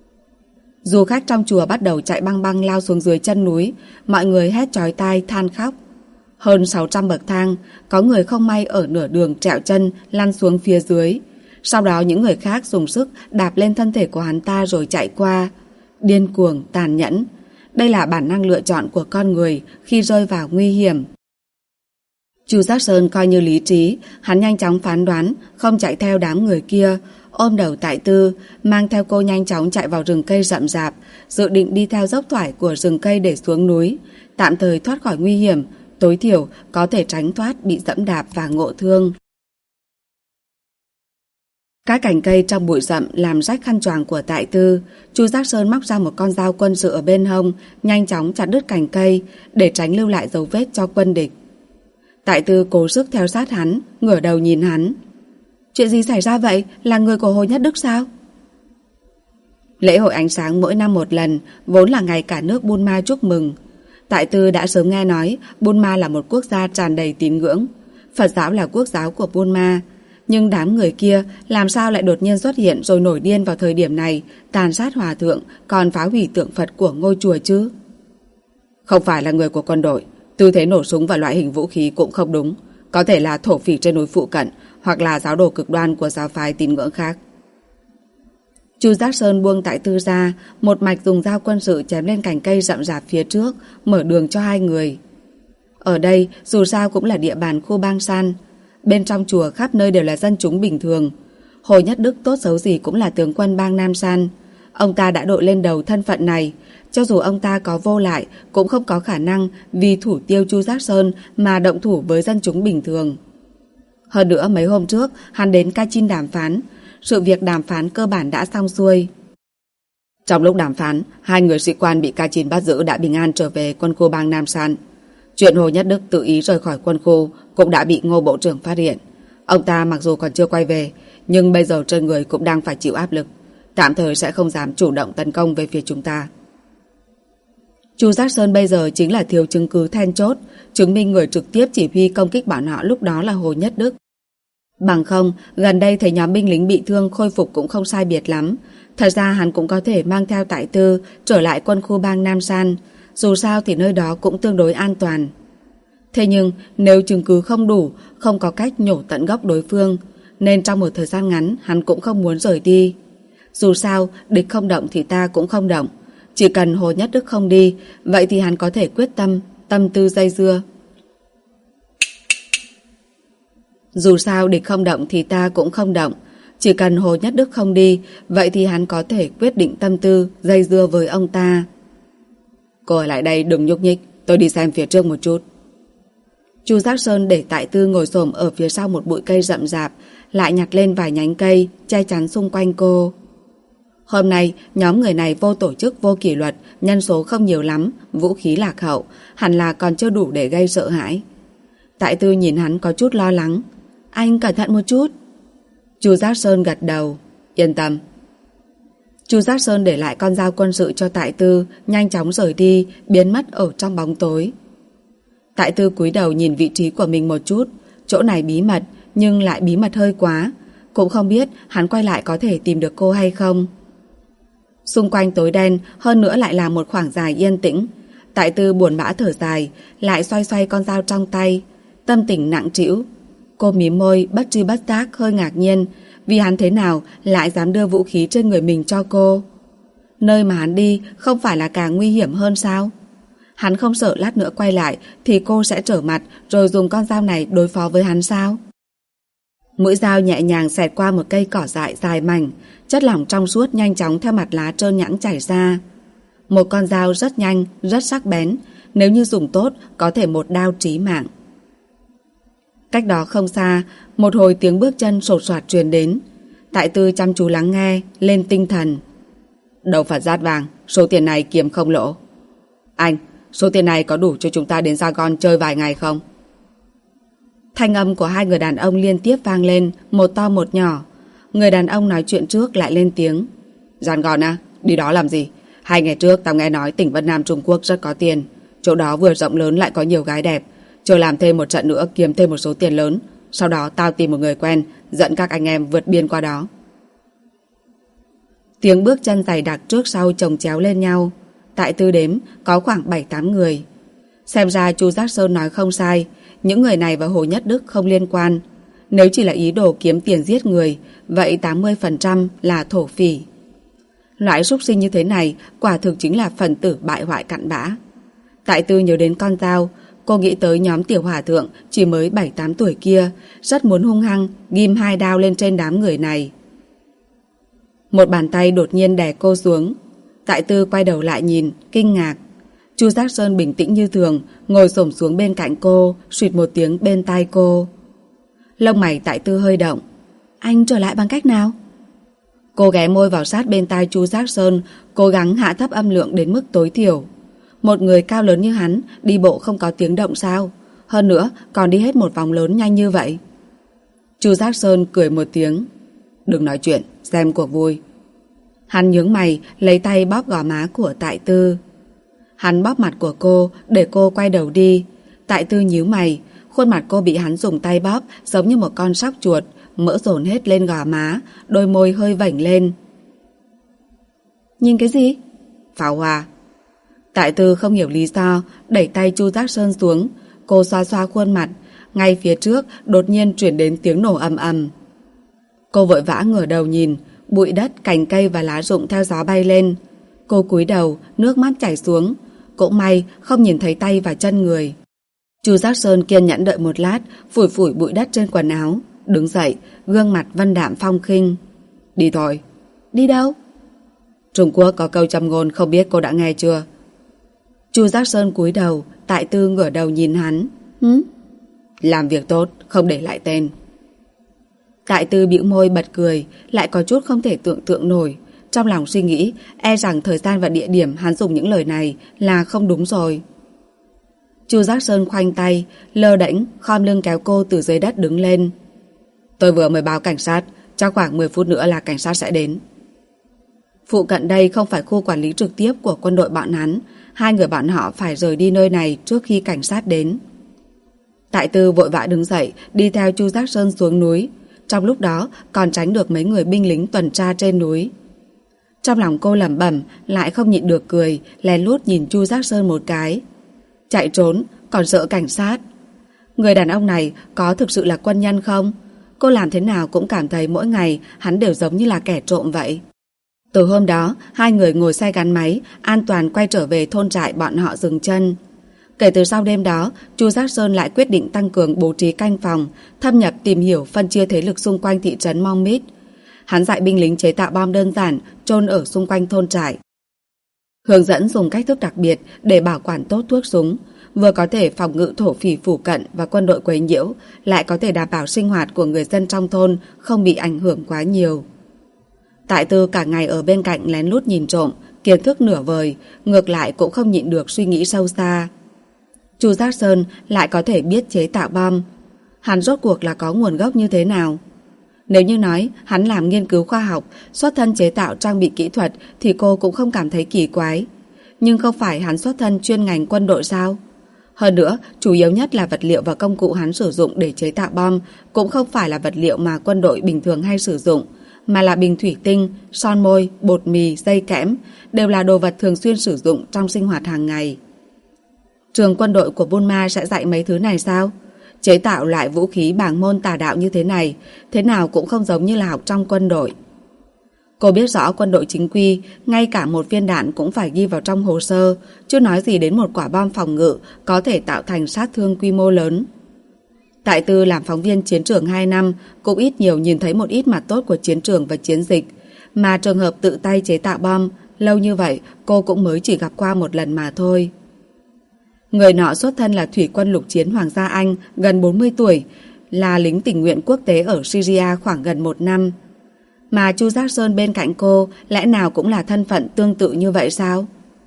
Du khách trong chùa bắt đầu chạy băng băng lao xuống dưới chân núi, mọi người hét chói tai than khóc. Hơn 600 bậc thang, có người không may ở nửa đường trẹo chân lăn xuống phía dưới. Sau đó những người khác dùng sức đạp lên thân thể của hắn ta rồi chạy qua. Điên cuồng, tàn nhẫn. Đây là bản năng lựa chọn của con người khi rơi vào nguy hiểm. Chu Giác Sơn coi như lý trí, hắn nhanh chóng phán đoán, không chạy theo đám người kia, ôm đầu Tại Tư, mang theo cô nhanh chóng chạy vào rừng cây rậm rạp, dự định đi theo dốc thoải của rừng cây để xuống núi, tạm thời thoát khỏi nguy hiểm, tối thiểu có thể tránh thoát bị dẫm đạp và ngộ thương. Các cành cây trong bụi rậm làm rách khăn choàng của Tại Tư. Chu Giác Sơn móc ra một con dao quân sự ở bên hông, nhanh chóng chặt đứt cành cây để tránh lưu lại dấu vết cho quân địch. Tại Tư cố sức theo sát hắn, ngửa đầu nhìn hắn. Chuyện gì xảy ra vậy? Là người của Hồ Nhất Đức sao? Lễ hội ánh sáng mỗi năm một lần, vốn là ngày cả nước Bunma chúc mừng. Tại Tư đã sớm nghe nói Bunma là một quốc gia tràn đầy tín ngưỡng. Phật giáo là quốc giáo của Bunma. Nhưng đám người kia làm sao lại đột nhiên xuất hiện rồi nổi điên vào thời điểm này, tàn sát hòa thượng, còn phá hủy tượng Phật của ngôi chùa chứ? Không phải là người của quân đội, tư thế nổ súng và loại hình vũ khí cũng không đúng. Có thể là thổ phỉ trên núi phụ cận, hoặc là giáo đồ cực đoan của giáo phái tín ngưỡng khác. Chu Giác Sơn buông Tại Tư ra, một mạch dùng dao quân sự chém lên cành cây rậm rạp phía trước, mở đường cho hai người. Ở đây dù sao cũng là địa bàn khu Bang San. Bên trong chùa khắp nơi đều là dân chúng bình thường. Hồ Nhất Đức tốt xấu gì cũng là tướng quân bang Nam San. Ông ta đã đội lên đầu thân phận này. Cho dù ông ta có vô lại, cũng không có khả năng vì thủ tiêu Chu Giác Sơn mà động thủ với dân chúng bình thường. Hơn nữa mấy hôm trước hắn đến Kachin đàm phán. Sự việc đàm phán cơ bản đã xong xuôi. Trong lúc đàm phán, 2 người sĩ quan bị Kachin bắt giữ đã bình an trở về quân khu bang Nam San. Chuyện Hồ Nhất Đức tự ý rời khỏi quân khu cũng đã bị Ngô Bộ trưởng phát hiện. Ông ta mặc dù còn chưa quay về, nhưng bây giờ trên người cũng đang phải chịu áp lực. tạm thời sẽ không dám chủ động tấn công về phía chúng ta. Chu Giác Sơn bây giờ chính là thiếu chứng cứ then chốt, chứng minh người trực tiếp chỉ huy công kích bọn họ lúc đó là Hồ Nhất Đức. Bằng không, gần đây thấy nhóm binh lính bị thương khôi phục cũng không sai biệt lắm. Thật ra hắn cũng có thể mang theo Tại Tư trở lại quân khu bang Nam San, dù sao thì nơi đó cũng tương đối an toàn. Thế nhưng nếu chứng cứ không đủ, không có cách nhổ tận gốc đối phương, nên trong một thời gian ngắn hắn cũng không muốn rời đi. Dù sao, địch không động thì ta cũng không động. Chỉ cần Hồ Nhất Đức không đi, vậy thì hắn có thể quyết tâm tư dây dưa. Dù sao địch không động thì ta cũng không động. Chỉ cần Hồ Nhất Đức không đi, vậy thì hắn có thể quyết định tâm tư dây dưa với ông ta. Cô ở lại đây đừng nhúc nhích, tôi đi xem phía trước một chút. Chu Giác Sơn để Tại Tư ngồi xổm ở phía sau một bụi cây rậm rạp, lại nhặt lên vài nhánh cây che chắn xung quanh cô. Hôm nay nhóm người này vô tổ chức vô kỷ luật, nhân số không nhiều lắm, vũ khí lạc hậu, hẳn là còn chưa đủ để gây sợ hãi. Tại Tư nhìn hắn có chút lo lắng. Anh cẩn thận một chút. Chu Giác Sơn gật đầu. Yên tâm. Chu Giác Sơn để lại con dao quân sự cho Tại Tư, nhanh chóng rời đi, biến mất ở trong bóng tối. Tại Tư cúi đầu nhìn vị trí của mình một chút. Chỗ này bí mật, nhưng lại bí mật hơi quá. Cũng không biết hắn quay lại có thể tìm được cô hay không. Xung quanh tối đen, hơn nữa lại là một khoảng dài yên tĩnh. Tại Tư buồn bã thở dài, lại xoay xoay con dao trong tay, tâm tình nặng trĩu. Cô mím môi, bất tri bất giác hơi ngạc nhiên, vì hắn thế nào lại dám đưa vũ khí trên người mình cho cô. Nơi mà hắn đi không phải là càng nguy hiểm hơn sao? Hắn không sợ lát nữa quay lại thì cô sẽ trở mặt rồi dùng con dao này đối phó với hắn sao? Mũi dao nhẹ nhàng xẹt qua một cây cỏ dại dài mảnh, chất lỏng trong suốt nhanh chóng theo mặt lá trơn nhẵn chảy ra. Một con dao rất nhanh, rất sắc bén, nếu như dùng tốt có thể một đao chí mạng. Cách đó không xa, một hồi tiếng bước chân sột soạt truyền đến. Tại Tư chăm chú lắng nghe, lên tinh thần. Đầu Phật Dát Vàng, số tiền này kiếm không lỗ. Anh, số tiền này có đủ cho chúng ta đến Saigon chơi vài ngày không? Thanh âm của hai người đàn ông liên tiếp vang lên, một to một nhỏ. Người đàn ông nói chuyện trước lại lên tiếng. Saigon à, đi đó làm gì? 2 ngày trước tao nghe nói tỉnh Vân Nam Trung Quốc rất có tiền. Chỗ đó vừa rộng lớn lại có nhiều gái đẹp. Chờ làm thêm một trận nữa kiếm thêm một số tiền lớn. Sau đó tao tìm một người quen, dẫn các anh em vượt biên qua đó. Tiếng bước chân dày đặc trước sau chồng chéo lên nhau. Tại Tư đếm có khoảng 7-8 người. Xem ra Chu Giác Sơn nói không sai, những người này và Hồ Nhất Đức không liên quan. Nếu chỉ là ý đồ kiếm tiền giết người, vậy 80% là thổ phỉ. Loại súc sinh như thế này quả thực chính là phần tử bại hoại cặn bã. Tại Tư nhớ đến con dao, cô nghĩ tới nhóm tiểu hòa thượng chỉ mới 7-8 tuổi kia, rất muốn hung hăng ghim 2 đao lên trên đám người này. Một bàn tay đột nhiên đè cô xuống. Tại Tư quay đầu lại nhìn, kinh ngạc. Chu Giác Sơn bình tĩnh như thường, ngồi xổm xuống bên cạnh cô, suýt một tiếng bên tai cô. Lông mày Tại Tư hơi động. Anh trở lại bằng cách nào? Cô ghé môi vào sát bên tai Chu Giác Sơn, cố gắng hạ thấp âm lượng đến mức tối thiểu. Một người cao lớn như hắn đi bộ không có tiếng động sao? Hơn nữa còn đi hết một vòng lớn nhanh như vậy. Chu Giác Sơn cười một tiếng. Đừng nói chuyện, xem cuộc vui. Hắn nhướng mày, lấy tay bóp gò má của Tại Tư. Hắn bóp mặt của cô để cô quay đầu đi. Tại Tư nhíu mày, khuôn mặt cô bị hắn dùng tay bóp giống như một con sóc chuột, mỡ dồn hết lên gò má, đôi môi hơi vểnh lên. Nhìn cái gì? Pháo hoa. Tại Tư không hiểu lý do, đẩy tay Chu Giác Sơn xuống. Cô xoa xoa khuôn mặt. Ngay phía trước đột nhiên chuyển đến tiếng nổ ầm ầm. Cô vội vã ngửa đầu nhìn, bụi đất, cành cây và lá rụng theo gió bay lên. Cô cúi đầu, nước mắt chảy xuống. Cũng may không nhìn thấy tay và chân người. Chu Giác Sơn kiên nhẫn đợi một lát, phủi phủi bụi đất trên quần áo, đứng dậy, gương mặt vân đạm phong khinh. Đi thôi. Đi đâu? Trung Quốc có câu châm ngôn, không biết cô đã nghe chưa? Chu Giác Sơn cúi đầu, Tại Tư ngửa đầu nhìn hắn. Làm việc tốt, không để lại tên. Tại Tư bĩu môi bật cười, lại có chút không thể tưởng tượng nổi. Trong lòng suy nghĩ, e rằng thời gian và địa điểm hắn dùng những lời này là không đúng rồi. Chu Giác Sơn khoanh tay, lơ đễnh, khom lưng kéo cô từ dưới đất đứng lên. Tôi vừa mới báo cảnh sát, trong khoảng 10 phút nữa là cảnh sát sẽ đến. Phụ cận đây không phải khu quản lý trực tiếp của quân đội bọn hắn. Hai người bọn họ phải rời đi nơi này trước khi cảnh sát đến. Tại Tư vội vã đứng dậy, đi theo Chu Giác Sơn xuống núi. Trong lúc đó còn tránh được mấy người binh lính tuần tra trên núi. Trong lòng cô lẩm bẩm, lại không nhịn được cười, lén lút nhìn Chu Giác Sơn một cái. Chạy trốn, còn sợ cảnh sát. Người đàn ông này có thực sự là quân nhân không? Cô làm thế nào cũng cảm thấy mỗi ngày hắn đều giống như là kẻ trộm vậy. Từ hôm đó, hai người ngồi xe gắn máy, an toàn quay trở về thôn trại bọn họ dừng chân. Kể từ sau đêm đó, Chu Giác Sơn lại quyết định tăng cường bố trí canh phòng, thâm nhập tìm hiểu phân chia thế lực xung quanh thị trấn Mong Mít. Hắn dạy binh lính chế tạo bom đơn giản, chôn ở xung quanh thôn trại. Hướng dẫn dùng cách thức đặc biệt để bảo quản tốt thuốc súng, vừa có thể phòng ngự thổ phỉ phủ cận và quân đội quấy nhiễu, lại có thể đảm bảo sinh hoạt của người dân trong thôn không bị ảnh hưởng quá nhiều. Tại Tư cả ngày ở bên cạnh lén lút nhìn trộm, kiến thức nửa vời, ngược lại cũng không nhịn được suy nghĩ sâu xa. Chu Giác Sơn lại có thể biết chế tạo bom. Hắn rốt cuộc là có nguồn gốc như thế nào? Nếu như nói hắn làm nghiên cứu khoa học, xuất thân chế tạo trang bị kỹ thuật thì cô cũng không cảm thấy kỳ quái. Nhưng không phải hắn xuất thân chuyên ngành quân đội sao? Hơn nữa, chủ yếu nhất là vật liệu và công cụ hắn sử dụng để chế tạo bom cũng không phải là vật liệu mà quân đội bình thường hay sử dụng, mà là bình thủy tinh, son môi, bột mì, dây kẽm, đều là đồ vật thường xuyên sử dụng trong sinh hoạt hàng ngày. Trường quân đội của Bunma sẽ dạy mấy thứ này sao? Chế tạo loại vũ khí bảng môn tà đạo như thế này, thế nào cũng không giống như là học trong quân đội. Cô biết rõ quân đội chính quy, ngay cả một viên đạn cũng phải ghi vào trong hồ sơ, chưa nói gì đến một quả bom phòng ngự có thể tạo thành sát thương quy mô lớn. Tại Tư làm phóng viên chiến trường 2 năm, cũng ít nhiều nhìn thấy một ít mặt tốt của chiến trường và chiến dịch, mà trường hợp tự tay chế tạo bom, lâu như vậy cô cũng mới chỉ gặp qua một lần mà thôi. Người nọ xuất thân là thủy quân lục chiến Hoàng gia Anh, gần 40 tuổi, là lính tình nguyện quốc tế ở Syria khoảng gần 1 năm. Mà Chu Giác Sơn bên cạnh cô lẽ nào cũng là thân phận tương tự như vậy sao?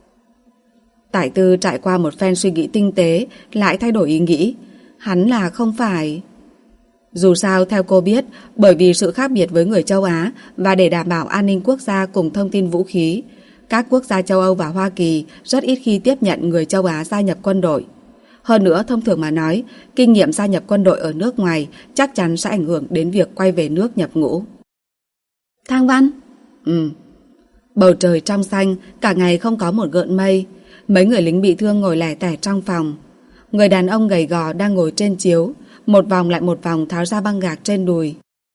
Tại Tư trải qua một phen suy nghĩ tinh tế, lại thay đổi ý nghĩ. Hắn là không phải... Dù sao theo cô biết, bởi vì sự khác biệt với người châu Á và để đảm bảo an ninh quốc gia cùng thông tin vũ khí, các quốc gia châu Âu và Hoa Kỳ rất ít khi tiếp nhận người châu Á gia nhập quân đội. Hơn nữa, thông thường mà nói, kinh nghiệm gia nhập quân đội ở nước ngoài chắc chắn sẽ ảnh hưởng đến việc quay về nước nhập ngũ. Thang Văn? Bầu trời trong xanh, cả ngày không có một gợn mây. Mấy người lính bị thương ngồi lẻ tẻ trong phòng. Người đàn ông gầy gò đang ngồi trên chiếu, một vòng lại một vòng tháo ra băng gạc trên đùi.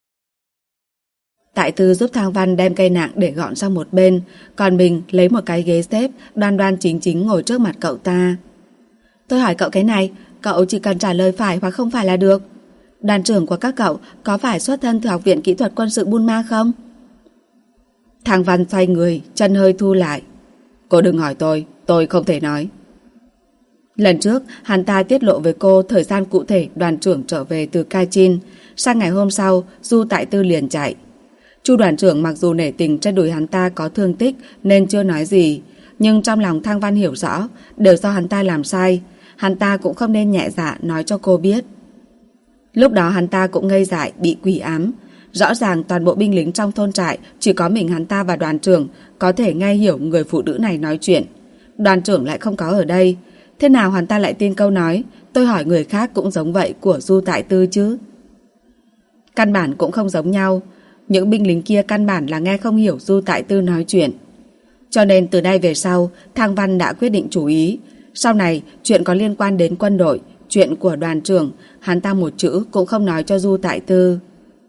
Tại Tư giúp Thang Văn đem cây nạng để gọn sang một bên, còn mình lấy một cái ghế xếp đoan đoan chính chính ngồi trước mặt cậu ta. Tôi hỏi cậu cái này, cậu chỉ cần trả lời phải hoặc không phải là được. Đoàn trưởng của các cậu có phải xuất thân từ Học viện Kỹ thuật Quân sự Bunma không? Thang Văn xoay người, chân hơi thu lại. Cô đừng hỏi tôi không thể nói. Lần trước, hắn ta tiết lộ với cô thời gian cụ thể đoàn trưởng trở về từ Kachin. Sang ngày hôm sau, Du Tại Tư liền chạy. Chu đoàn trưởng mặc dù nể tình trên đùi hắn ta có thương tích nên chưa nói gì, nhưng trong lòng Thang Văn hiểu rõ, đều do hắn ta làm sai. Hắn ta cũng không nên nhẹ dạ nói cho cô biết. Lúc đó hắn ta cũng ngây dại, bị quỷ ám. Rõ ràng toàn bộ binh lính trong thôn trại chỉ có mình hắn ta và đoàn trưởng có thể nghe hiểu người phụ nữ này nói chuyện. Đoàn trưởng lại không có ở đây. Thế nào hắn ta lại tin câu nói tôi hỏi người khác cũng giống vậy của Du Tại Tư chứ? Căn bản cũng không giống nhau. Những binh lính kia căn bản là nghe không hiểu Du Tại Tư nói chuyện. Cho nên từ nay về sau, Thang Văn đã quyết định chủ ý. Sau này, chuyện có liên quan đến quân đội, chuyện của đoàn trưởng, hắn ta một chữ cũng không nói cho Du Tại Tư.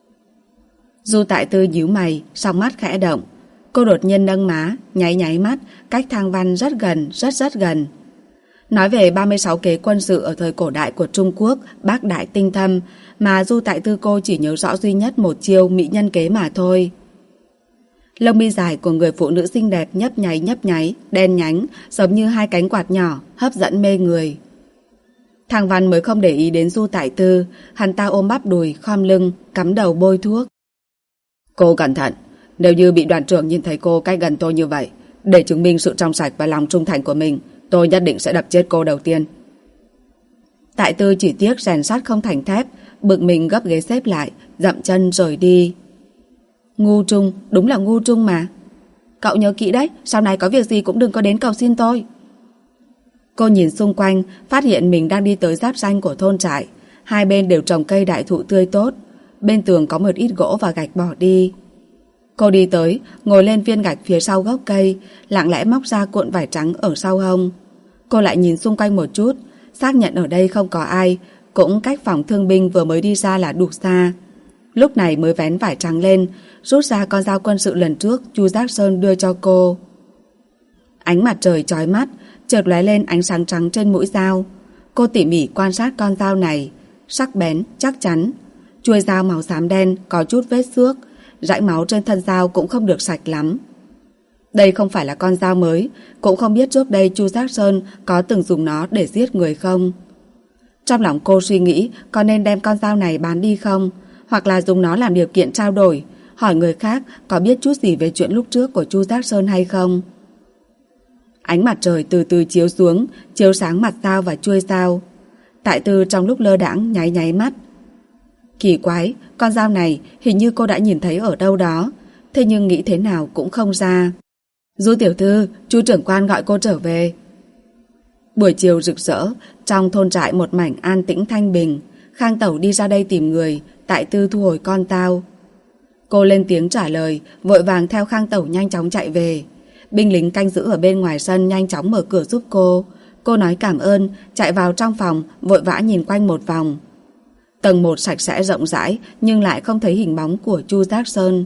Du Tại Tư nhíu mày, song mắt khẽ động. Cô đột nhiên nâng má, nháy nháy mắt, cách Thang Văn rất gần, rất gần. Nói về 36 kế quân sự ở thời cổ đại của Trung Quốc, bác đại tinh thâm, mà Du Tại Tư cô chỉ nhớ rõ duy nhất một chiêu mỹ nhân kế mà thôi. Lông mi dài của người phụ nữ xinh đẹp nhấp nháy, đen nhánh, giống như hai cánh quạt nhỏ, hấp dẫn mê người. Thang Văn mới không để ý đến Du Tại Tư, hắn ta ôm bắp đùi, khom lưng, cắm đầu bôi thuốc. Cô cẩn thận, nếu như bị đoàn trưởng nhìn thấy cô cách gần tôi như vậy, để chứng minh sự trong sạch và lòng trung thành của mình, tôi nhất định sẽ đập chết cô đầu tiên. Tại Tư chỉ tiếc rèn sắt không thành thép, bực mình gấp ghế xếp lại, dậm chân rời đi. Ngu trung, đúng là ngu trung mà. Cậu nhớ kỹ đấy, sau này có việc gì cũng đừng có đến cầu xin tôi. Cô nhìn xung quanh, phát hiện mình đang đi tới giáp ranh của thôn trại. Hai bên đều trồng cây đại thụ tươi tốt. Bên tường có một ít gỗ và gạch bỏ đi. Cô đi tới, ngồi lên viên gạch phía sau gốc cây, lặng lẽ móc ra cuộn vải trắng ở sau hông. Cô lại nhìn xung quanh một chút, xác nhận ở đây không có ai, cũng cách phòng thương binh vừa mới đi ra là đủ xa. Lúc này mới vén vải trắng lên, rút ra con dao quân sự lần trước Chu Giác Sơn đưa cho cô. Ánh mặt trời chói mắt, chợt lóe lên ánh sáng trắng trên mũi dao. Cô tỉ mỉ quan sát con dao này, sắc bén, chắc chắn. Chuôi dao màu xám đen, có chút vết xước, rãnh máu trên thân dao cũng không được sạch lắm. Đây không phải là con dao mới, cũng không biết trước đây Chu Giác Sơn có từng dùng nó để giết người không. Trong lòng cô suy nghĩ có nên đem con dao này bán đi không, hoặc là dùng nó làm điều kiện trao đổi, hỏi người khác có biết chút gì về chuyện lúc trước của Chu Giác Sơn hay không. Ánh mặt trời từ từ chiếu xuống, chiếu sáng mặt dao và chuôi dao. Tại Tư trong lúc lơ đãng nháy nháy mắt. Kỳ quái, con dao này hình như cô đã nhìn thấy ở đâu đó, thế nhưng nghĩ thế nào cũng không ra. Du tiểu thư, Chu trưởng quan gọi cô trở về. Buổi chiều rực rỡ, trong thôn trại một mảnh an tĩnh thanh bình. Khang Tẩu đi ra đây tìm người, Tại Tư thu hồi con dao. Cô lên tiếng trả lời, vội vàng theo Khang Tẩu nhanh chóng chạy về. Binh lính canh giữ ở bên ngoài sân nhanh chóng mở cửa giúp cô. Cô nói cảm ơn, chạy vào trong phòng, vội vã nhìn quanh một vòng. Tầng 1 sạch sẽ rộng rãi, nhưng lại không thấy hình bóng của Chu Giác Sơn.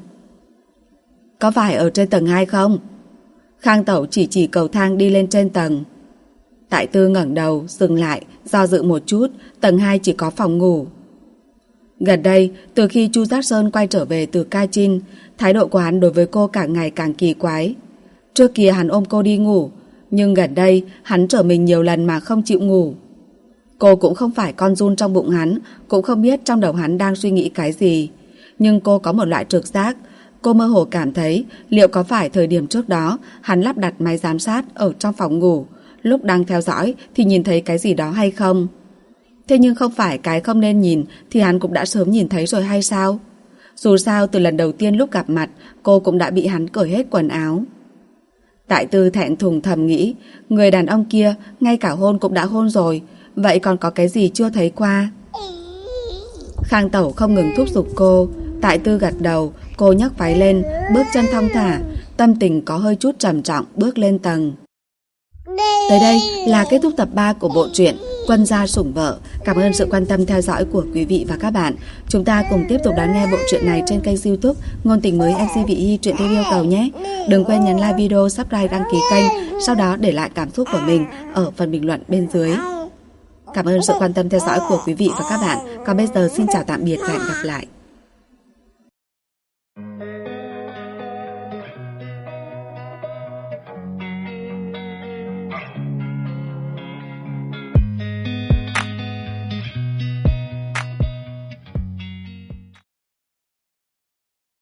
Có phải ở trên tầng 2 không? Khang Tẩu chỉ cầu thang đi lên trên tầng. Tại Tư ngẩng đầu, dừng lại, do dự một chút, tầng 2 chỉ có phòng ngủ. Gần đây, từ khi Chu Giác Sơn quay trở về từ Cachin, thái độ của hắn đối với cô càng ngày càng kỳ quái. Trước kia hắn ôm cô đi ngủ, nhưng gần đây hắn trở mình nhiều lần mà không chịu ngủ. Cô cũng không phải con giun trong bụng hắn, cũng không biết trong đầu hắn đang suy nghĩ cái gì. Nhưng cô có một loại trực giác. Cô mơ hồ cảm thấy liệu có phải thời điểm trước đó hắn lắp đặt máy giám sát ở trong phòng ngủ, lúc đang theo dõi thì nhìn thấy cái gì đó hay không. Thế nhưng không phải cái không nên nhìn thì hắn cũng đã sớm nhìn thấy rồi hay sao? Dù sao từ lần đầu tiên lúc gặp mặt, cô cũng đã bị hắn cởi hết quần áo. Tại Tư thẹn thùng thầm nghĩ, người đàn ông kia ngay cả hôn cũng đã hôn rồi, vậy còn có cái gì chưa thấy qua? Khang Tẩu không ngừng thúc giục cô. Tại Tư gật đầu, cô nhấc váy lên, bước chân thong thả, tâm tình có hơi chút trầm trọng bước lên tầng. Tới đây là kết thúc tập 3 của bộ truyện Quân gia sủng vợ. Cảm ơn sự quan tâm theo dõi của quý vị và các bạn. Chúng ta cùng tiếp tục đón nghe bộ truyện này trên kênh YouTube Ngôn Tình Mới MC Vị Hy truyện theo yêu cầu nhé. Đừng quên nhấn like video, subscribe, đăng ký kênh, sau đó để lại cảm xúc của mình ở phần bình luận bên dưới. Cảm ơn sự quan tâm theo dõi của quý vị và các bạn. Còn bây giờ xin chào tạm biệt và hẹn gặp lại.